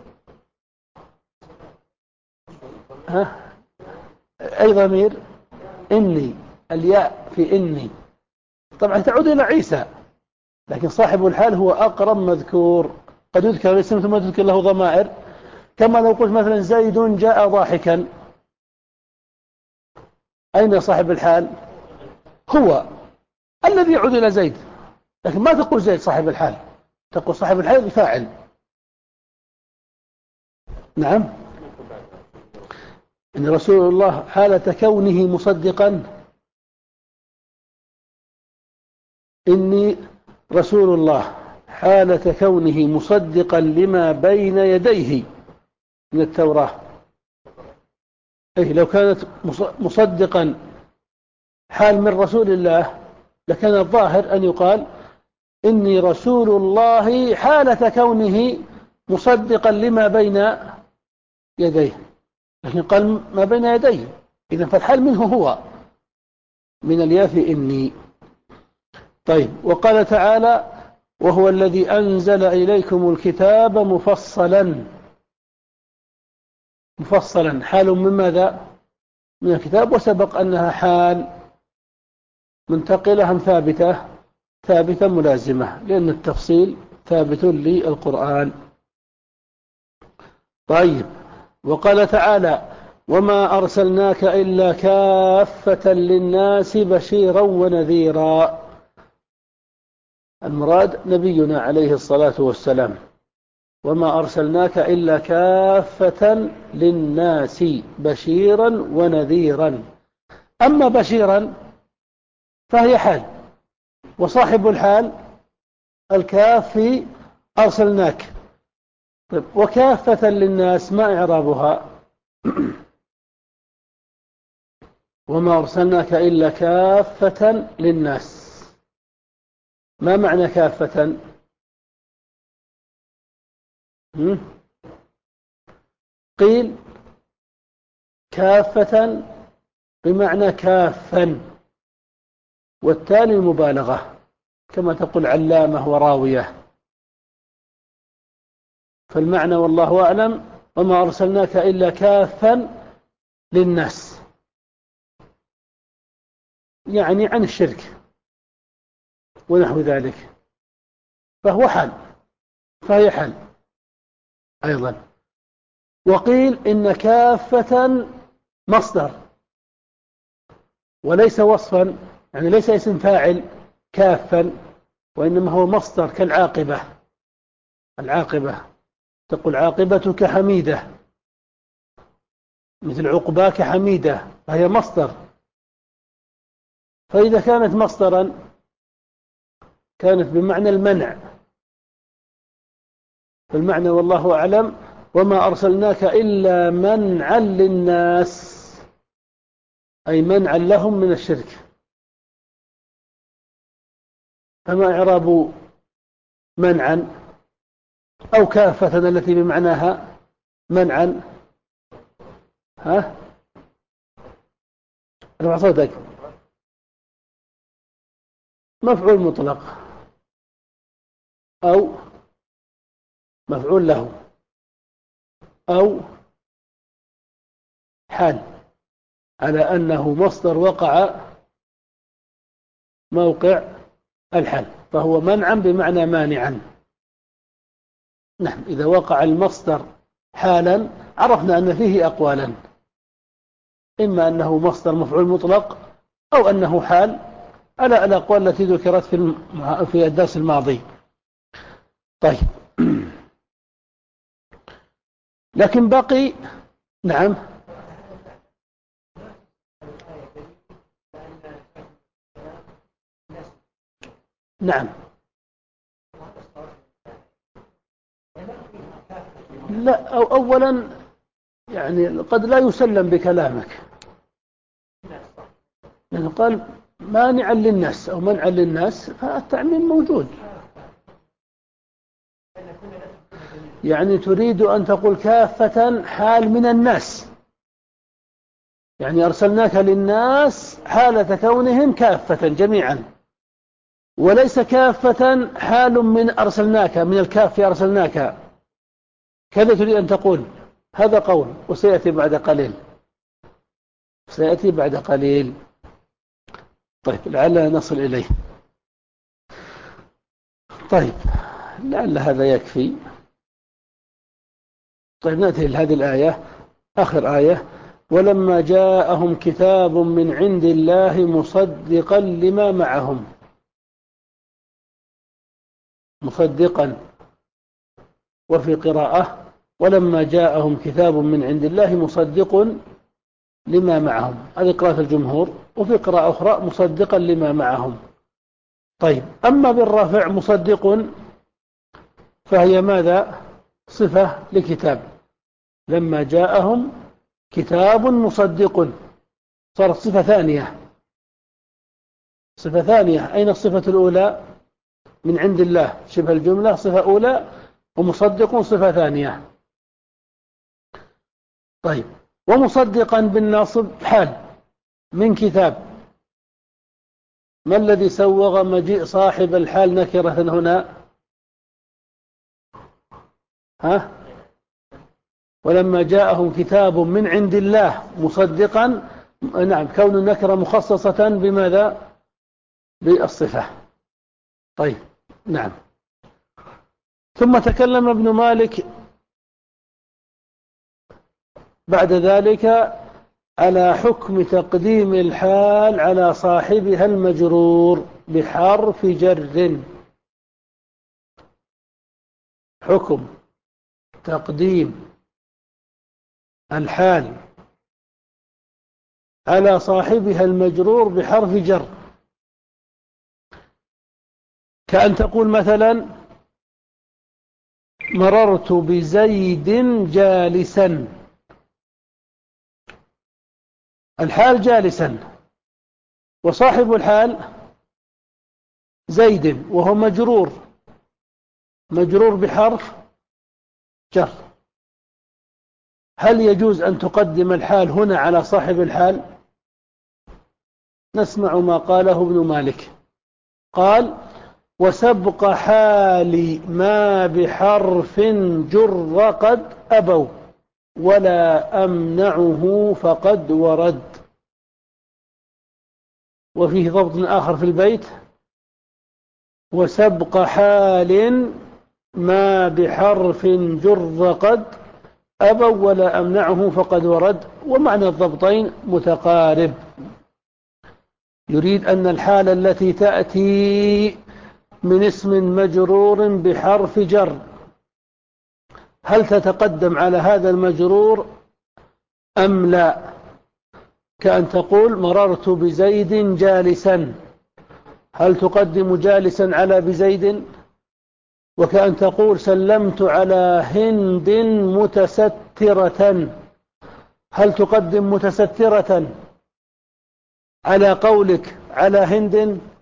ها؟ أي ضمير؟ إني، الياء في إني طبعا تعود إلى عيسى، لكن صاحب الحال هو أقرب مذكور. قد يذكر الاسم ثم تذكر له ضمائر، كما لو قلت مثلا زيد جاء ضاحكا، أين صاحب الحال؟ هو الذي يعود إلى زيد، لكن ما تقول زيد صاحب الحال، تقول صاحب الحال فاعل. نعم. إن رسول الله حالة كونه مصدقا، إني رسول الله حالة كونه مصدقا لما بين يديه من التوراة. أي لو كانت مصدقا حال من رسول الله لكان الظاهر أن يقال إني رسول الله حالة كونه مصدقا لما بين يديه، لكن قال ما بين يديه، إذن فالحال منه هو من الياء إني. طيب، وقال تعالى وهو الذي أنزل إليكم الكتاب مفصلا. مفصلا حال من ماذا؟ من الكتاب، وسبق أنها حال منتقلة أم ثابتة؟ ثابتة ملازمة، لأن التفصيل ثابت للقرآن. طيب، وقال تعالى: وما أرسلناك إلا كافة للناس بشيرا ونذيرا. المراد نبينا عليه الصلاة والسلام. وما أرسلناك إلا كافة للناس بشيرا ونذيرا. أما بشيرا فهي حال، وصاحب الحال الكافي أرسلناك. طيب، وكافة للناس ما إعرابها؟ وما أرسلناك إلا كافة للناس، ما معنى كافة؟ قيل كافة بمعنى كافا، والتالي المبالغة، كما تقول علامة وراوية. فالمعنى والله أعلم: وما أرسلناك إلا كافا للناس، يعني عن الشرك ونحو ذلك، فهو حال، فهي حال أيضا. وقيل إن كافة مصدر وليس وصفا، يعني ليس اسم فاعل كافا، وإنما هو مصدر كالعاقبة. العاقبة تقول عاقبتك حميدة، مثل عقباك حميدة، فهي مصدر. فإذا كانت مصدرا كانت بمعنى المنع. فالمعنى والله أعلم: وما أرسلناك إلا منعا للناس، أي منعا لهم من الشرك. فما إعراب منعا أو كافة التي بمعناها منعا؟ ها؟ رفع صوتك. مفعول مطلق أو مفعول له أو حال، على أنه مصدر وقع موقع الحال، فهو منعا بمعنى مانعا. نعم، إذا وقع المصدر حالا عرفنا أن فيه أقوالا: إما أنه مصدر مفعول مطلق، أو أنه حال، على الأقوال التي ذكرت في في الدرس الماضي. طيب، لكن بقي. نعم. نعم. لا، أو أولا يعني قد لا يسلم بكلامك، لأنه قال مانعا للناس أو منعا للناس، فالتعميم موجود. يعني تريد أن تقول كافة حال من الناس، يعني أرسلناك للناس حالة كونهم كافة جميعا، وليس كافة حال من أرسلناك، من الكاف أرسلناك، كذا تريد أن تقول. هذا قول، وسيأتي بعد قليل، سيأتي بعد قليل. طيب، لعلنا نصل إليه. طيب، لعل هذا يكفي. طيب، نأتي لهذه الآية، آخر آية: ولما جاءهم كتاب من عند الله مصدقا لما معهم. مصدقا، وفي قراءة: ولما جاءهم كتاب من عند الله مصدق لما معهم. هذه قراءة الجمهور. وفي قراءة أخرى: مصدقا لما معهم. طيب، أما بالرفع مصدق فهي ماذا؟ صفة لكتاب. لما جاءهم كتاب مصدق، صارت صفة ثانية. صفة ثانية. أين الصفة الأولى؟ من عند الله، شبه الجملة صفة أولى، ومصدق صفة ثانية. طيب، ومصدقا بالناصب حال من كتاب. ما الذي سوغ مجيء صاحب الحال نكرة هنا؟ ها؟ ولما جاءهم كتاب من عند الله مصدقا، نعم، كون النكرة مخصصة بماذا؟ بالصفة. طيب، نعم. ثم تكلم ابن مالك بعد ذلك على حكم تقديم الحال على صاحبها المجرور بحرف جر. حكم تقديم الحال على صاحبها المجرور بحرف جر، كأن تقول مثلا مررت بزيد جالسا، الحال جالسا وصاحب الحال زيد وهو مجرور، مجرور بحرف جر. هل يجوز أن تقدم الحال هنا على صاحب الحال؟ نسمع ما قاله ابن مالك. قال وسبق حال ما بحرف جر قد أبوا ولا أمنعه فقد ورد. وفيه ضبط آخر في البيت وسبق حال ما بحرف جر قد أبوا ولا أمنعه فقد ورد، ومعنى الضبطين متقارب. يريد أن الحال التي تأتي من اسم مجرور بحرف جر هل تتقدم على هذا المجرور أم لا؟ كأن تقول مررت بزيد جالسا، هل تقدم جالسا على بزيد؟ وكأن تقول سلمت على هند متسترة، هل تقدم متسترة على قولك على هند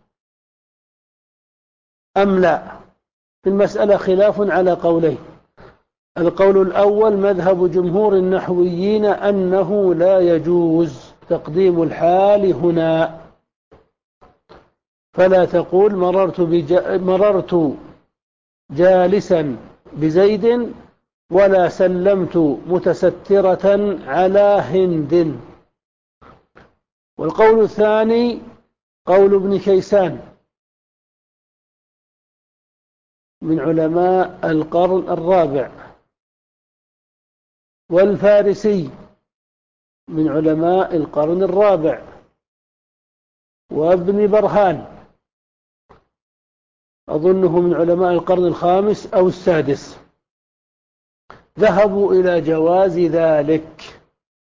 أم لا؟ في المسألة خلاف على قولين. القول الأول مذهب جمهور النحويين أنه لا يجوز تقديم الحال هنا، فلا تقول مررت, بجا مررت جالسا بزيد ولا سلمت متسترة على هند. والقول الثاني قول ابن كيسان من علماء القرن الرابع، والفارسي من علماء القرن الرابع، وابن برهان أظنه من علماء القرن الخامس أو السادس، ذهبوا إلى جواز ذلك،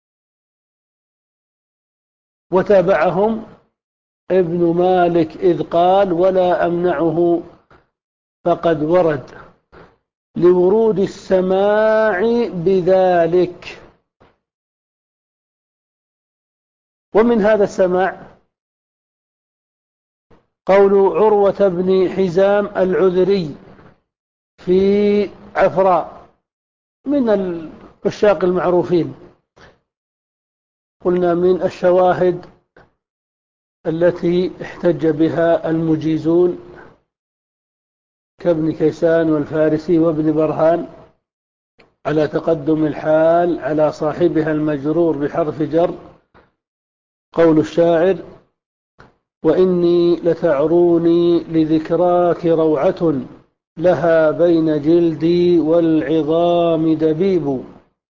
وتابعهم ابن مالك إذ قال ولا أمنعه فقد ورد لورود السماع بذلك. ومن هذا السماع قول عروة بن حزام العذري في عفراء من العشاق المعروفين، قلنا من الشواهد التي احتج بها المجيزون كابن كيسان والفارسي وابن برهان على تقدم الحال على صاحبها المجرور بحرف جر قول الشاعر وإني لتعروني لذكراك روعة لها بين جلدي والعظام دبيب،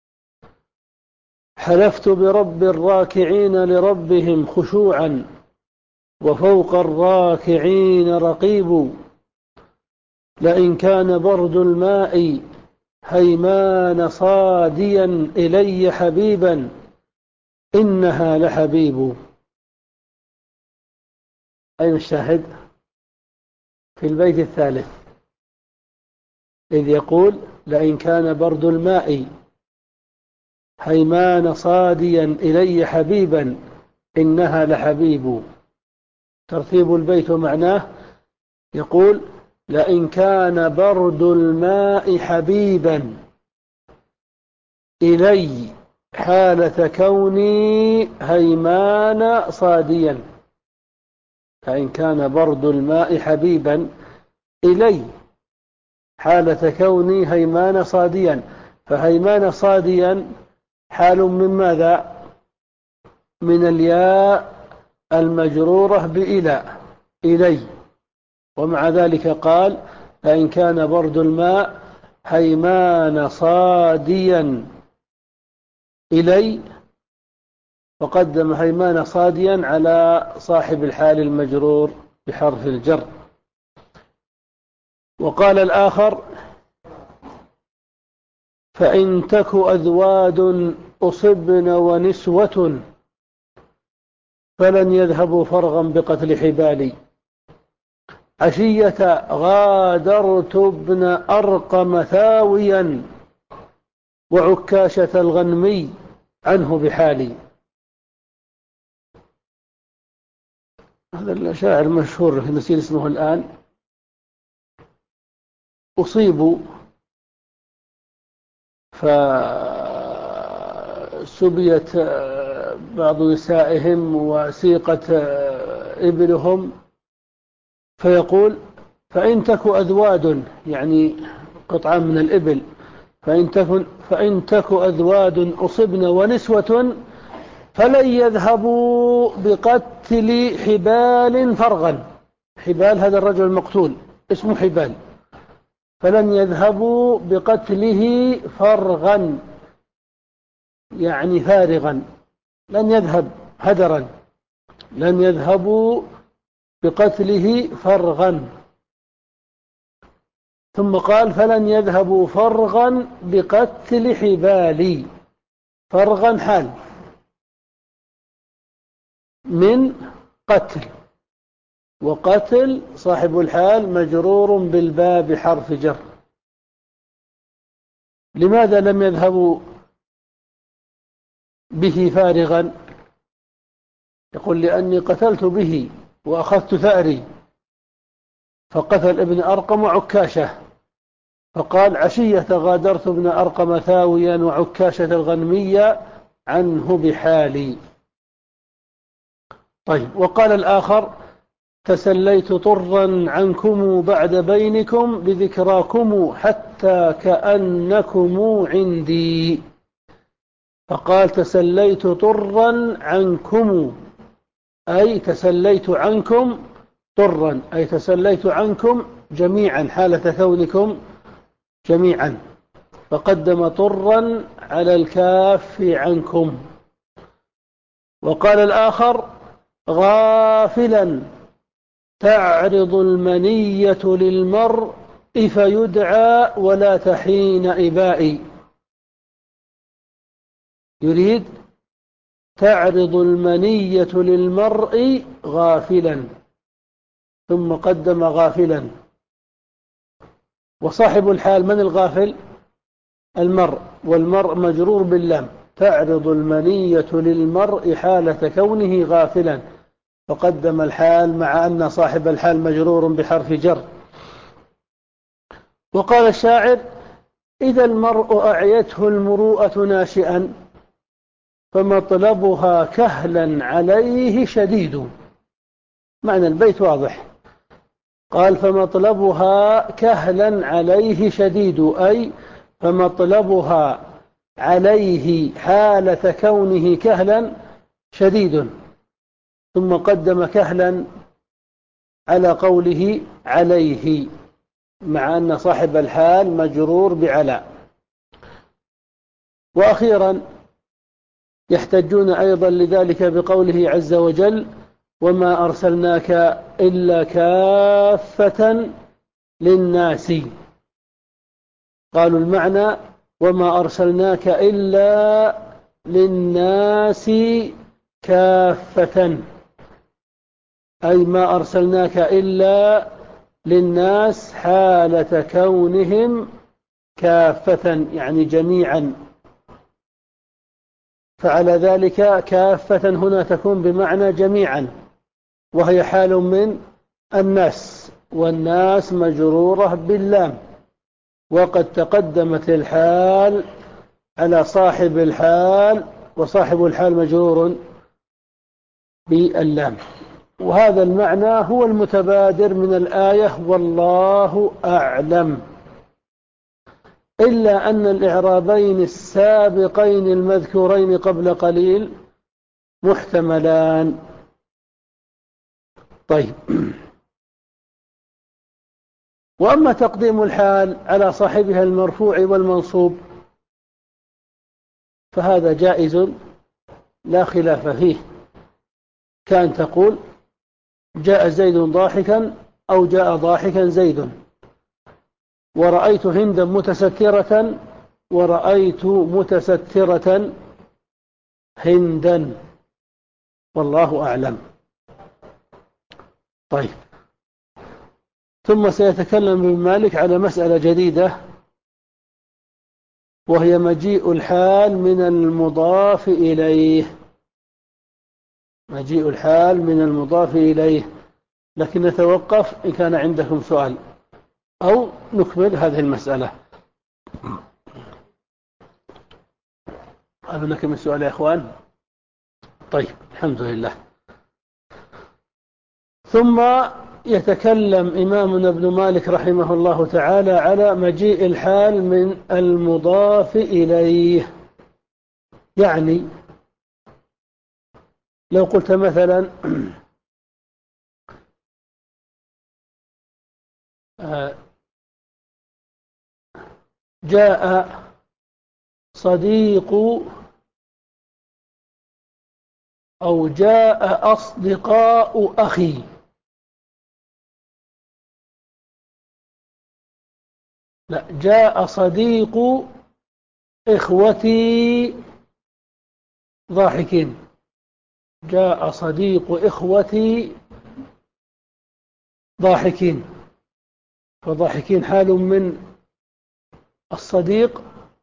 حلفت برب الراكعين لربهم خشوعا وفوق الراكعين رقيب، لئن كان برد الماء هيمان صاديا إلي حبيبا إنها لحبيب. أين الشاهد؟ في البيت الثالث إذ يقول لئن كان برد الماء هيمان صاديا إلي حبيبا إنها لحبيب. ترتيب البيت ومعناه يقول لئن كان برد الماء حبيبا إلي حالة كوني هيمان صاديا، فإن كان برد الماء حبيبا إلي حالة كوني هيمان صاديا. فهيمان صاديا حال من ماذا؟ من الياء المجرورة بإلى، إلي. ومع ذلك قال فإن كان برد الماء هيمان صاديا إلي، فقدم هيمان صاديا على صاحب الحال المجرور بحرف الجر. وقال الآخر فإن تك أذواد أصبن ونسوة فلن يذهبوا فرغا بقتل حبالي. عشية غادرت ابن أرقم ثاويا وعكاشة الغنمي عنه بحالي. هذا الشاعر مشهور نسير اسمه الآن. أصيبوا فسبيت بعض نسائهم وسيقت إبلهم، فيقول فإن تك أذواد، يعني قطعة من الإبل، فإن تك, فإن تك أذواد أصبن ونسوة فلن يذهبوا بقتل حبال فرغا. حبال هذا الرجل المقتول اسمه حبال. فلن يذهبوا بقتله فرغا، يعني فارغا، لن يذهب هدرا، لن يذهبوا بقتله فرغا. ثم قال فلن يذهبوا فرغا بقتل حبالي. فرغا حال من قتل، وقتل صاحب الحال مجرور بالباء بحرف جر. لماذا لم يذهبوا به فارغا؟ يقول لأني قتلت به وأخذت ثأري. فقتل ابن أرقم وعكاشة، فقال عشية غادرت ابن أرقم ثاويا وعكاشة الغنمية عنه بحالي. طيب. وقال الآخر تسليت طرا عنكم بعد بينكم بذكراكم حتى كأنكم عندي. فقال تسليت طرا عنكم، أي تسليت عنكم طرا، أي تسليت عنكم جميعا حالة كونكم جميعا. فقدم طرا على الكاف عنكم. وقال الآخر غافلا تعرض المنية للمرء فيدعى ولا تحين إبائي. يريد تعرض المنية للمرء غافلا، ثم قدم غافلا. وصاحب الحال من الغافل؟ المرء، والمرء مجرور باللام. تعرض المنية للمرء حالة كونه غافلا، فقدم الحال مع أن صاحب الحال مجرور بحرف جر. وقال الشاعر إذا المرء أعيته المروءة ناشئا فمطلبها كهلا عليه شديد. معنى البيت واضح. قال فمطلبها كهلا عليه شديد، أي فمطلبها عليه حالة كونه كهلا شديد. ثم قدم كهلا على قوله عليه، مع أن صاحب الحال مجرور بعلى. وأخيرا يحتجون أيضا لذلك بقوله عز وجل وما أرسلناك إلا كافة للناس. قالوا المعنى وما أرسلناك إلا للناس كافة، أي ما أرسلناك إلا للناس حالة كونهم كافة، يعني جميعا. فعلى ذلك كافة هنا تكون بمعنى جميعا، وهي حال من الناس، والناس مجرورة باللام. وقد تقدمت الحال على صاحب الحال، وصاحب الحال مجرور باللام. وهذا المعنى هو المتبادر من الآية والله أعلم. إلا أن الإعرابين السابقين المذكورين قبل قليل محتملان. طيب، وأما تقديم الحال على صاحبها المرفوع والمنصوب فهذا جائز لا خلاف فيه، كان تقول جاء زيد ضاحكا أو جاء ضاحكا زيد، ورأيت هندا متسترة ورأيت متسترة هندا، والله أعلم. طيب، ثم سيتكلم ابن مالك على مسألة جديدة، وهي مجيء الحال من المضاف إليه. مجيء الحال من المضاف إليه، لكن نتوقف إن كان عندكم سؤال أو نكمل هذه المسألة. هل هناك من سؤال يا إخوان؟ طيب، الحمد لله. ثم يتكلم إمامنا ابن مالك رحمه الله تعالى على مجيء الحال من المضاف إليه. يعني لو قلت مثلا جاء صديق أو جاء أصدقاء أخي، لا، جاء صديق إخوتي ضاحكين، جاء صديق إخوتي ضاحكين. فضاحكين حال من الصديق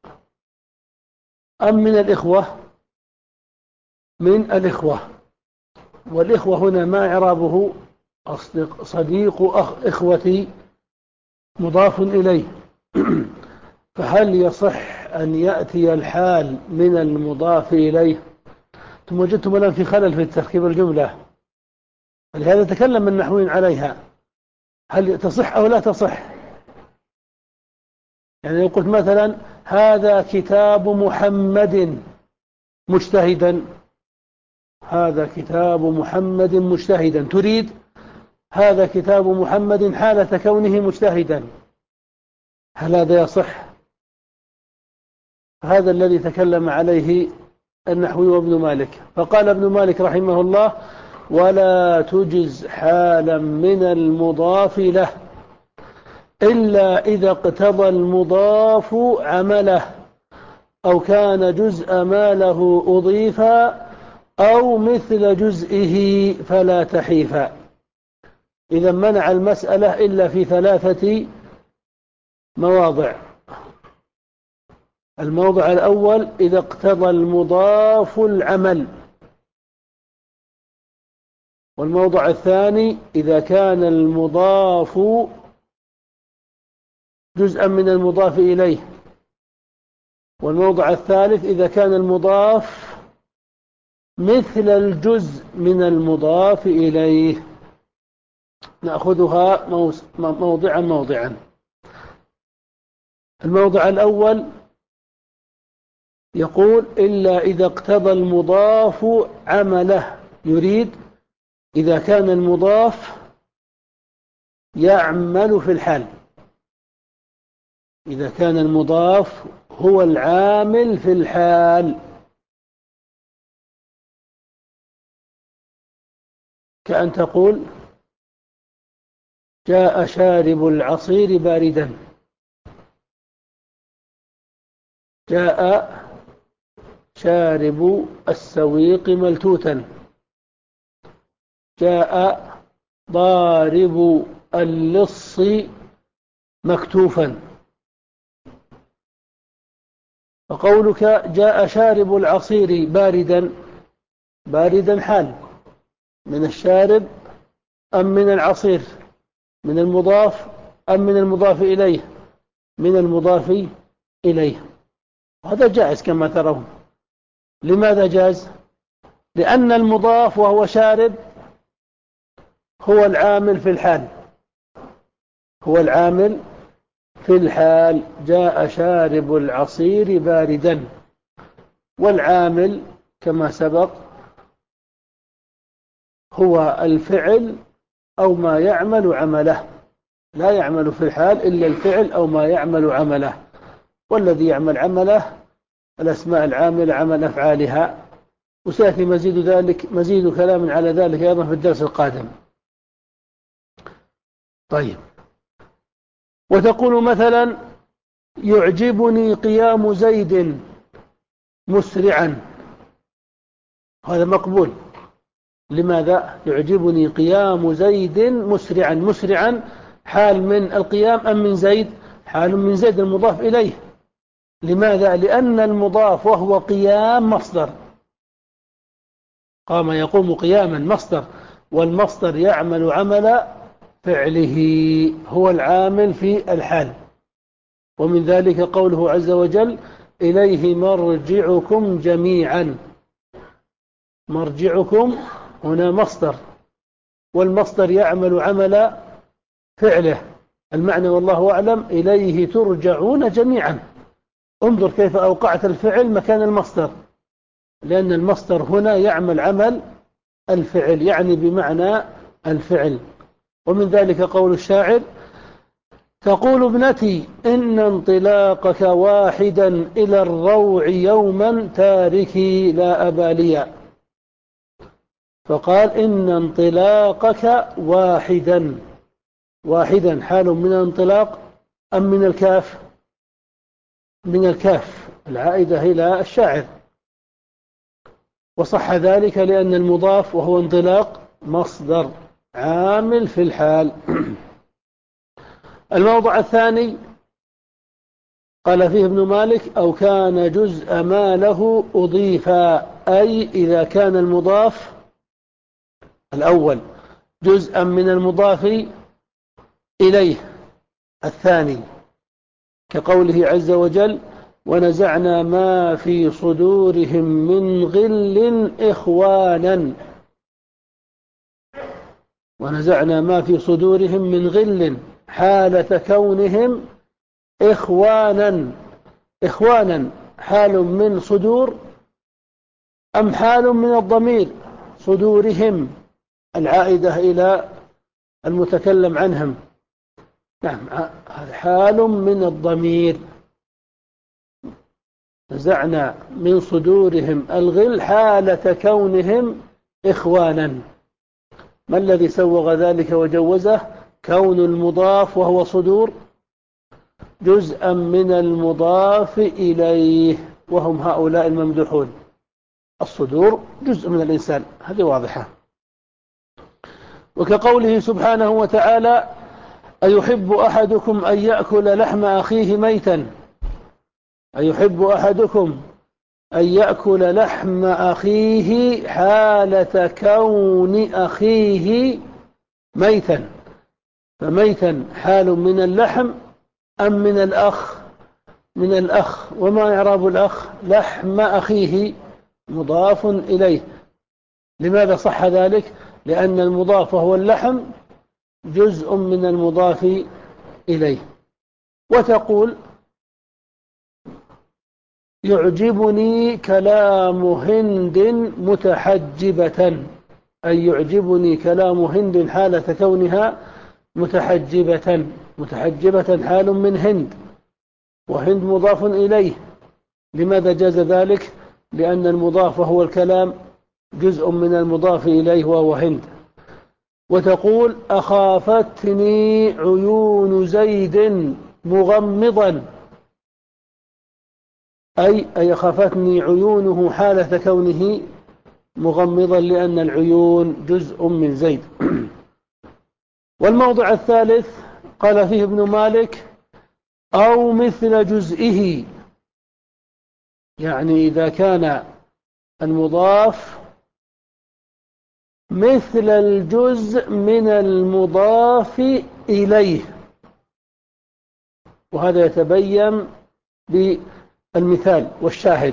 أم من الإخوة؟ من الإخوة. والإخوة هنا ما إعرابه؟ أصدق صديق أخ إخوتي مضاف إليه. فهل يصح أن يأتي الحال من المضاف إليه؟ ثم وجدتم الآن في خلل في تركيب الجملة، لهذا تكلم النحويين عليها، هل تصح أو لا تصح؟ يعني لو قلت مثلا هذا كتاب محمد مجتهدا، هذا كتاب محمد مجتهدا، تريد هذا كتاب محمد حالة كونه مجتهدا، هل هذا يصح؟ هذا الذي تكلم عليه النحوي وابن مالك. فقال ابن مالك رحمه الله: ولا تجز حالا من المضاف له إلا إذا اقتضى المضاف عمله أو كان جزء ما له أضيف أو مثل جزئه فلا تحيف. إذا منع المسألة إلا في ثلاثة مواضع. الموضع الأول إذا اقتضى المضاف العمل، والموضع الثاني إذا كان المضاف جزءا من المضاف إليه، والموضع الثالث إذا كان المضاف مثل الجزء من المضاف إليه. نأخذها موضعا موضعا. الموضع الأول يقول إلا إذا اقتضى المضاف عمله، يريد إذا كان المضاف يعمل في الحال، إذا كان المضاف هو العامل في الحال، كأن تقول جاء شارب العصير باردا، جاء شارب السويق ملتوتا، جاء ضارب اللص مكتوفا. فقولك جاء شارب العصير باردا، باردا حال من الشارب أم من العصير؟ من المضاف أم من المضاف إليه؟ من المضاف إليه. هذا جائز كما ترون. لماذا جاز؟ لأن المضاف وهو شارب هو العامل في الحال، هو العامل في الحال جاء شارب العصير باردا. والعامل كما سبق هو الفعل أو ما يعمل عمله، لا يعمل في الحال إلا الفعل أو ما يعمل عمله، والذي يعمل عمله الأسماء العاملة عمل أفعالها. وسيأتي مزيد ذلك مزيد كلام على ذلك أيضا في الدرس القادم. طيب، وتقول مثلا يعجبني قيام زيد مسرعا، هذا مقبول. لماذا؟ يعجبني قيام زيد مسرعا. مسرعا حال من القيام أم من زيد؟ حال من زيد المضاف إليه. لماذا؟ لأن المضاف وهو قيام مصدر، قام يقوم قياما مصدر، والمصدر يعمل عمل فعله، هو العامل في الحال. ومن ذلك قوله عز وجل إليه مرجعكم جميعا. مرجعكم هنا مصدر، والمصدر يعمل عمل فعله. المعنى والله أعلم إليه ترجعون جميعا. انظر كيف أوقعت الفعل مكان المصدر، لأن المصدر هنا يعمل عمل الفعل، يعني بمعنى الفعل. ومن ذلك قول الشاعر تقول ابنتي إن انطلاقك واحدا إلى الروع يوما تاركي لا أباليا. فقال إن انطلاقك واحدا. واحدا حال من الانطلاق أم من الكاف؟ من الكاف العائدة إلى الشاعر. وصح ذلك لأن المضاف وهو انطلاق مصدر عامل في الحال. الموضع الثاني قال فيه ابن مالك أو كان جزء ما له أضيفا، أي إذا كان المضاف الأول جزءا من المضاف إليه الثاني، كقوله عز وجل ونزعنا ما في صدورهم من غل إخوانا. ونزعنا ما في صدورهم من غل حالة كونهم إخوانا. إخوانا حال من صدور أم حال من الضمير صدورهم العائدة إلى المتكلم عنهم؟ نعم، حال من الضمير. نزعنا من صدورهم الغل حالة كونهم إخوانا. ما الذي سوغ ذلك وجوزه؟ كون المضاف وهو صدور جزءا من المضاف إليه، وهم هؤلاء الممدوحون. الصدور جزء من الإنسان، هذه واضحة. وكقوله سبحانه وتعالى أيحب أحدكم أن يأكل لحم أخيه ميتا. أيحب أحدكم أن يأكل لحم أخيه حالة كون أخيه ميتا. فميتا حال من اللحم أم من الأخ؟ من الأخ. وما إعراب الأخ؟ لحم أخيه مضاف إليه. لماذا صح ذلك؟ لأن المضاف وهو اللحم جزء من المضاف إليه. وتقول يعجبني كلام هند متحجبة، أي يعجبني كلام هند حالة كونها متحجبة. متحجبة حال من هند، وهند مضاف إليه. لماذا جاز ذلك؟ لأن المضاف وهو الكلام جزء من المضاف إليه وهو هند. وتقول أخافتني عيون زيد مغمضا، أي أي خافتني عيونه حالة كونه مغمضا، لأن العيون جزء من زيد. والموضع الثالث قال فيه ابن مالك أو مثل جزئه، يعني إذا كان المضاف مثل الجزء من المضاف إليه. وهذا يتبين بالمثال والشاهد،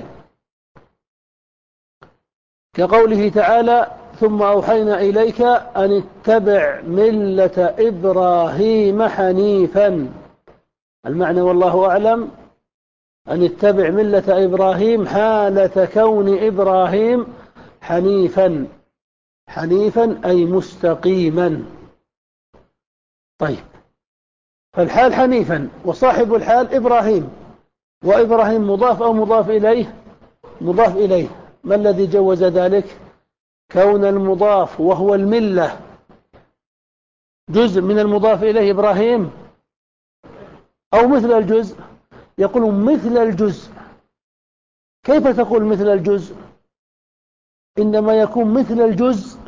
كقوله تعالى ثم أوحينا إليك أن اتبع ملة إبراهيم حنيفا، المعنى والله أعلم أن اتبع ملة إبراهيم حالة كون إبراهيم حنيفا، حنيفا أي مستقيما. طيب، فالحال حنيفا وصاحب الحال إبراهيم، وإبراهيم مضاف أو مضاف إليه؟ مضاف إليه. ما الذي جوز ذلك؟ كون المضاف وهو الملة جزء من المضاف إليه إبراهيم أو مثل الجزء. يقول مثل الجزء. كيف تقول مثل الجزء؟ إنما يكون مثل الجزء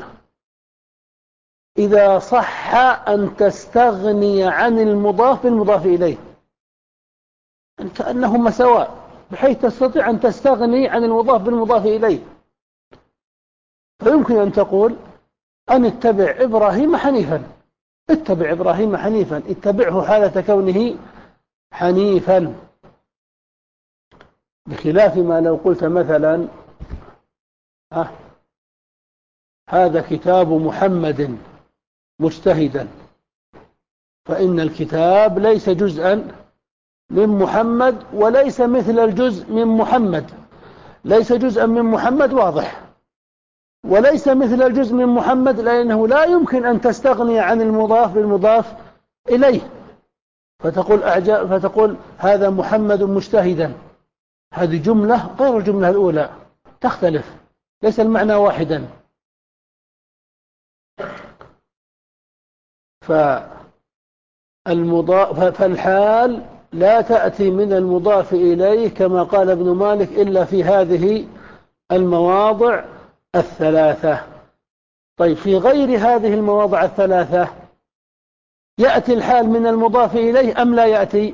إذا صح أن تستغني عن المضاف بالمضاف إليه، كأنهما سواء، بحيث تستطيع أن تستغني عن المضاف بالمضاف إليه. فيمكن أن تقول أن اتبع إبراهيم حنيفا، اتبع إبراهيم حنيفا، اتبعه حالة كونه حنيفا، بخلاف ما لو قلت مثلا آه هذا كتاب محمد مجتهدا، فإن الكتاب ليس جزءا من محمد وليس مثل الجزء من محمد. ليس جزءا من محمد واضح، وليس مثل الجزء من محمد لأنه لا يمكن أن تستغني عن المضاف بالمضاف إليه. فتقول أعجاب فتقول هذا محمد مجتهدا، هذه جملة غير الجملة الأولى، تختلف، ليس المعنى واحدا. فالمضاف فالحال لا تأتي من المضاف إليه كما قال ابن مالك إلا في هذه المواضع الثلاثة. طيب، في غير هذه المواضع الثلاثة يأتي الحال من المضاف إليه أم لا يأتي؟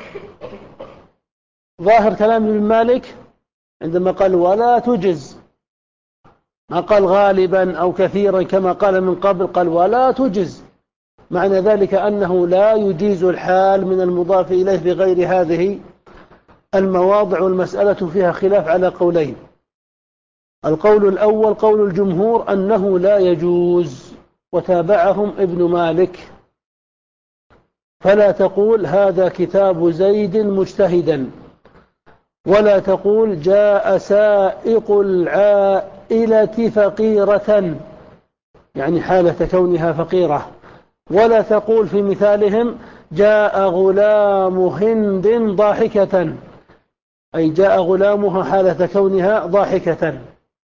ظاهر كلام ابن مالك عندما قال ولا تجز، ما قال غالبا أو كثيرا كما قال من قبل، قال ولا تجز، معنى ذلك أنه لا يجيز الحال من المضاف إليه في غير هذه المواضع. والمسألة فيها خلاف على قولين. القول الأول قول الجمهور أنه لا يجوز، وتابعهم ابن مالك، فلا تقول هذا كتاب زيد مجتهدا، ولا تقول جاء سائق العائلة فقيرة، يعني حالة كونها فقيرة، ولا تقول في مثالهم جاء غلام هند ضاحكة، أي جاء غلامها حالة كونها ضاحكة.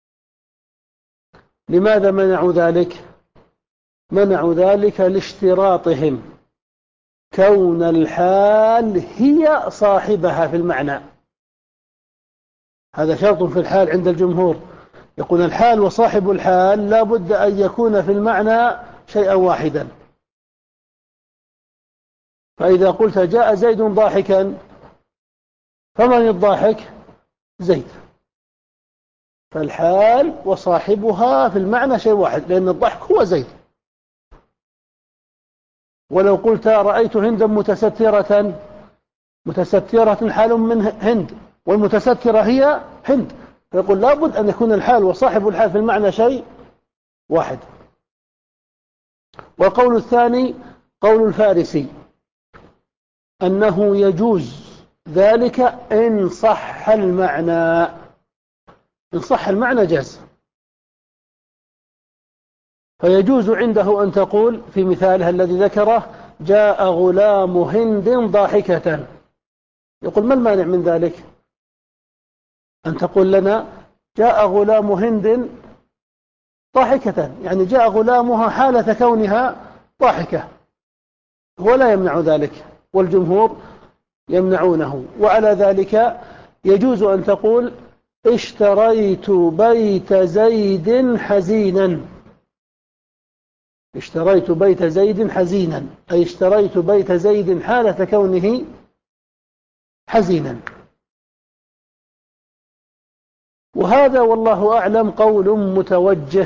لماذا منعوا ذلك؟ منعوا ذلك لاشتراطهم كون الحال هي صاحبها في المعنى. هذا شرط في الحال عند الجمهور، يقول الحال وصاحب الحال لا بد أن يكون في المعنى شيئا واحدا. فإذا قلت جاء زيد ضاحكا، فمن الضاحك؟ زيد. فالحال وصاحبها في المعنى شيء واحد، لأن الضحك هو زيد. ولو قلت رأيت هندا متسترة، متسترة حال من هند، والمتسترة هي هند، فيقول لابد أن يكون الحال وصاحب الحال في المعنى شيء واحد. والقول الثاني قول الفارسي أنه يجوز ذلك إن صح المعنى، إن صح المعنى جاز. فيجوز عنده أن تقول في مثالها الذي ذكره جاء غلام هند ضاحكة، يقول ما المانع من ذلك؟ أن تقول لنا جاء غلام هند ضاحكة، يعني جاء غلامها حالة كونها ضاحكة، هو لا يمنع ذلك، والجمهور يمنعونه. وعلى ذلك يجوز أن تقول اشتريت بيت زيد حزينا، اشتريت بيت زيد حزينا، أي اشتريت بيت زيد حالة كونه حزينا. وهذا والله أعلم قول متوجه،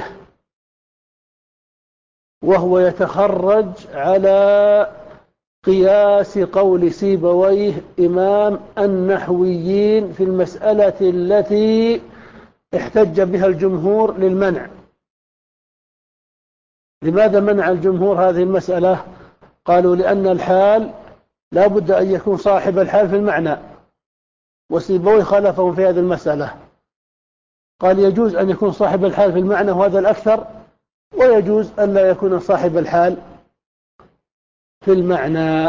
وهو يتخرج على قياس قول سيبويه إمام النحويين في المسألة التي احتج بها الجمهور للمنع. لماذا منع الجمهور هذه المسألة؟ قالوا لأن الحال لا بد أن يكون صاحب الحال في المعنى، وسيبويه خالفهم في هذه المسألة، قال يجوز أن يكون صاحب الحال في المعنى وهذا الأكثر، ويجوز أن لا يكون صاحب الحال في المعنى.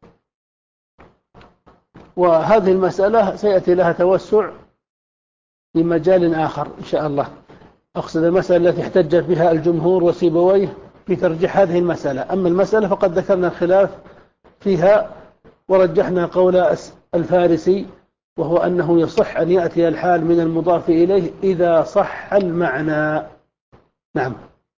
وهذه المسألة سيأتي لها توسع في مجال آخر إن شاء الله. أقصد المسألة التي احتج بها الجمهور وسيبويه في ترجيح هذه المسألة. أما المسألة فقد ذكرنا الخلاف فيها ورجحنا قول الفارسي، وهو أنه يصح أن يأتي الحال من المضاف إليه إذا صح المعنى. نعم.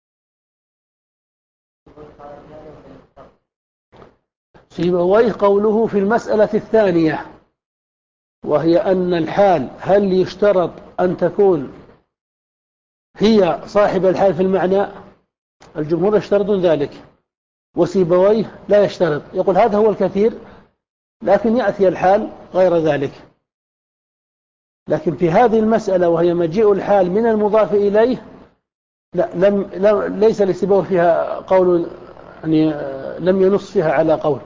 سيبويه قوله في المسألة الثانية، وهي أن الحال هل يشترط أن تكون هي صاحب الحال في المعنى؟ الجمهور يشترطون ذلك، وسيبويه لا يشترط، يقول هذا هو الكثير، لكن يأتي الحال غير ذلك. لكن في هذه المسألة وهي مجيء الحال من المضاف إليه، لا لم, لم ليس لسيبويه فيها قول، يعني لم ينص فيها على قول.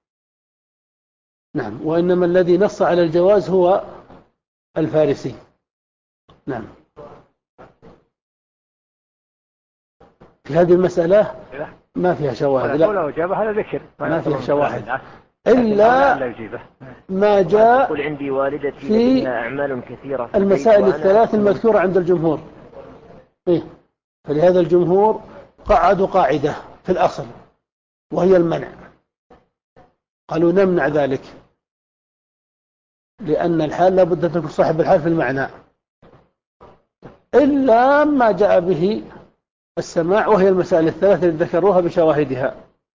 نعم. وإنما الذي نص على الجواز هو الفارسي. نعم. في هذه المسألة ما فيها شواهد، لا ولو جاب هذا ذكر ما فيها شواهد إلا ما جاء عندي والدتي في أعمال كثيرة في المسائل الثلاث المذكورة عند الجمهور. إيه؟ فلهذا الجمهور قعدوا قاعدة في الأصل وهي المنع، قالوا نمنع ذلك، لأن الحال لابد أن تكون صاحب الحال في المعنى، إلا ما جاء به السماع، وهي المسائل الثلاثة التي ذكروها بشواهدها.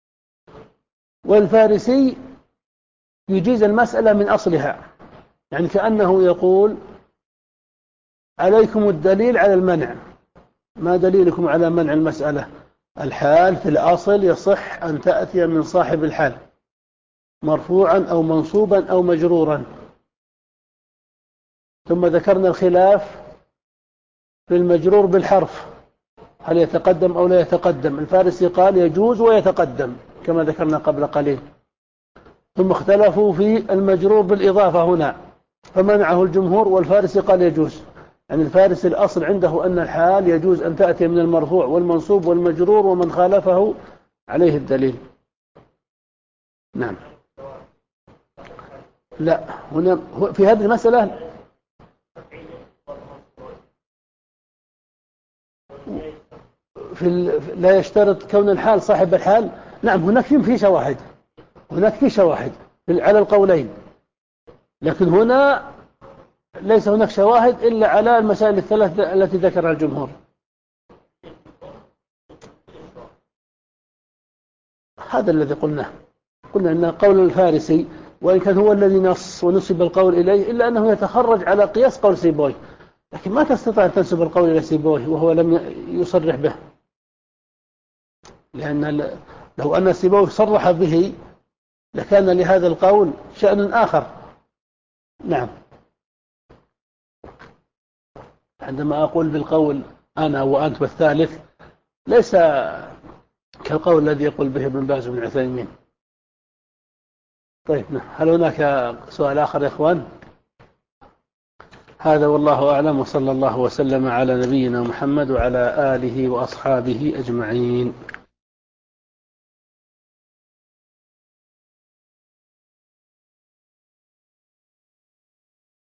والفارسي يجيز المسألة من أصلها، يعني كأنه يقول عليكم الدليل على المنع، ما دليلكم على منع المسألة؟ الحال في الأصل يصح أن تأتي من صاحب الحال مرفوعا أو منصوبا أو مجرورا. ثم ذكرنا الخلاف في المجرور بالحرف، هل يتقدم أو لا يتقدم؟ الفارسي قال يجوز ويتقدم كما ذكرنا قبل قليل. ثم اختلفوا في المجرور بالإضافة هنا، فمنعه الجمهور، والفارسي قال يجوز. يعني الفارسي الأصل عنده أن الحال يجوز أن تأتي من المرفوع والمنصوب والمجرور، ومن خالفه عليه الدليل. نعم. لا، هنا في هذه المسألة في لا يشترط كون الحال صاحب الحال. نعم، هناك في شواهد، هناك في شواهد على القولين، لكن هنا ليس هناك شواهد إلا على المسائل الثلاث التي ذكرها الجمهور. هذا الذي قلناه، قلنا أن قول الفارسي وإن كان هو الذي نص ونسب القول إليه، إلا أنه يتخرج على قياس قول سيبويه، لكن ما تستطيع أن تنسب القول إلى سيبويه وهو لم يصرح به، لأن لو أن سيبويه صرح به لكان لهذا القول شأن آخر. نعم. عندما أقول بالقول أنا وأنت والثالث، ليس كالقول الذي يقول به ابن باز بن عثيمين. طيب، هل هناك سؤال آخر يا إخوان؟ هذا والله أعلم، وصلى الله وسلم على نبينا محمد وعلى آله وأصحابه أجمعين.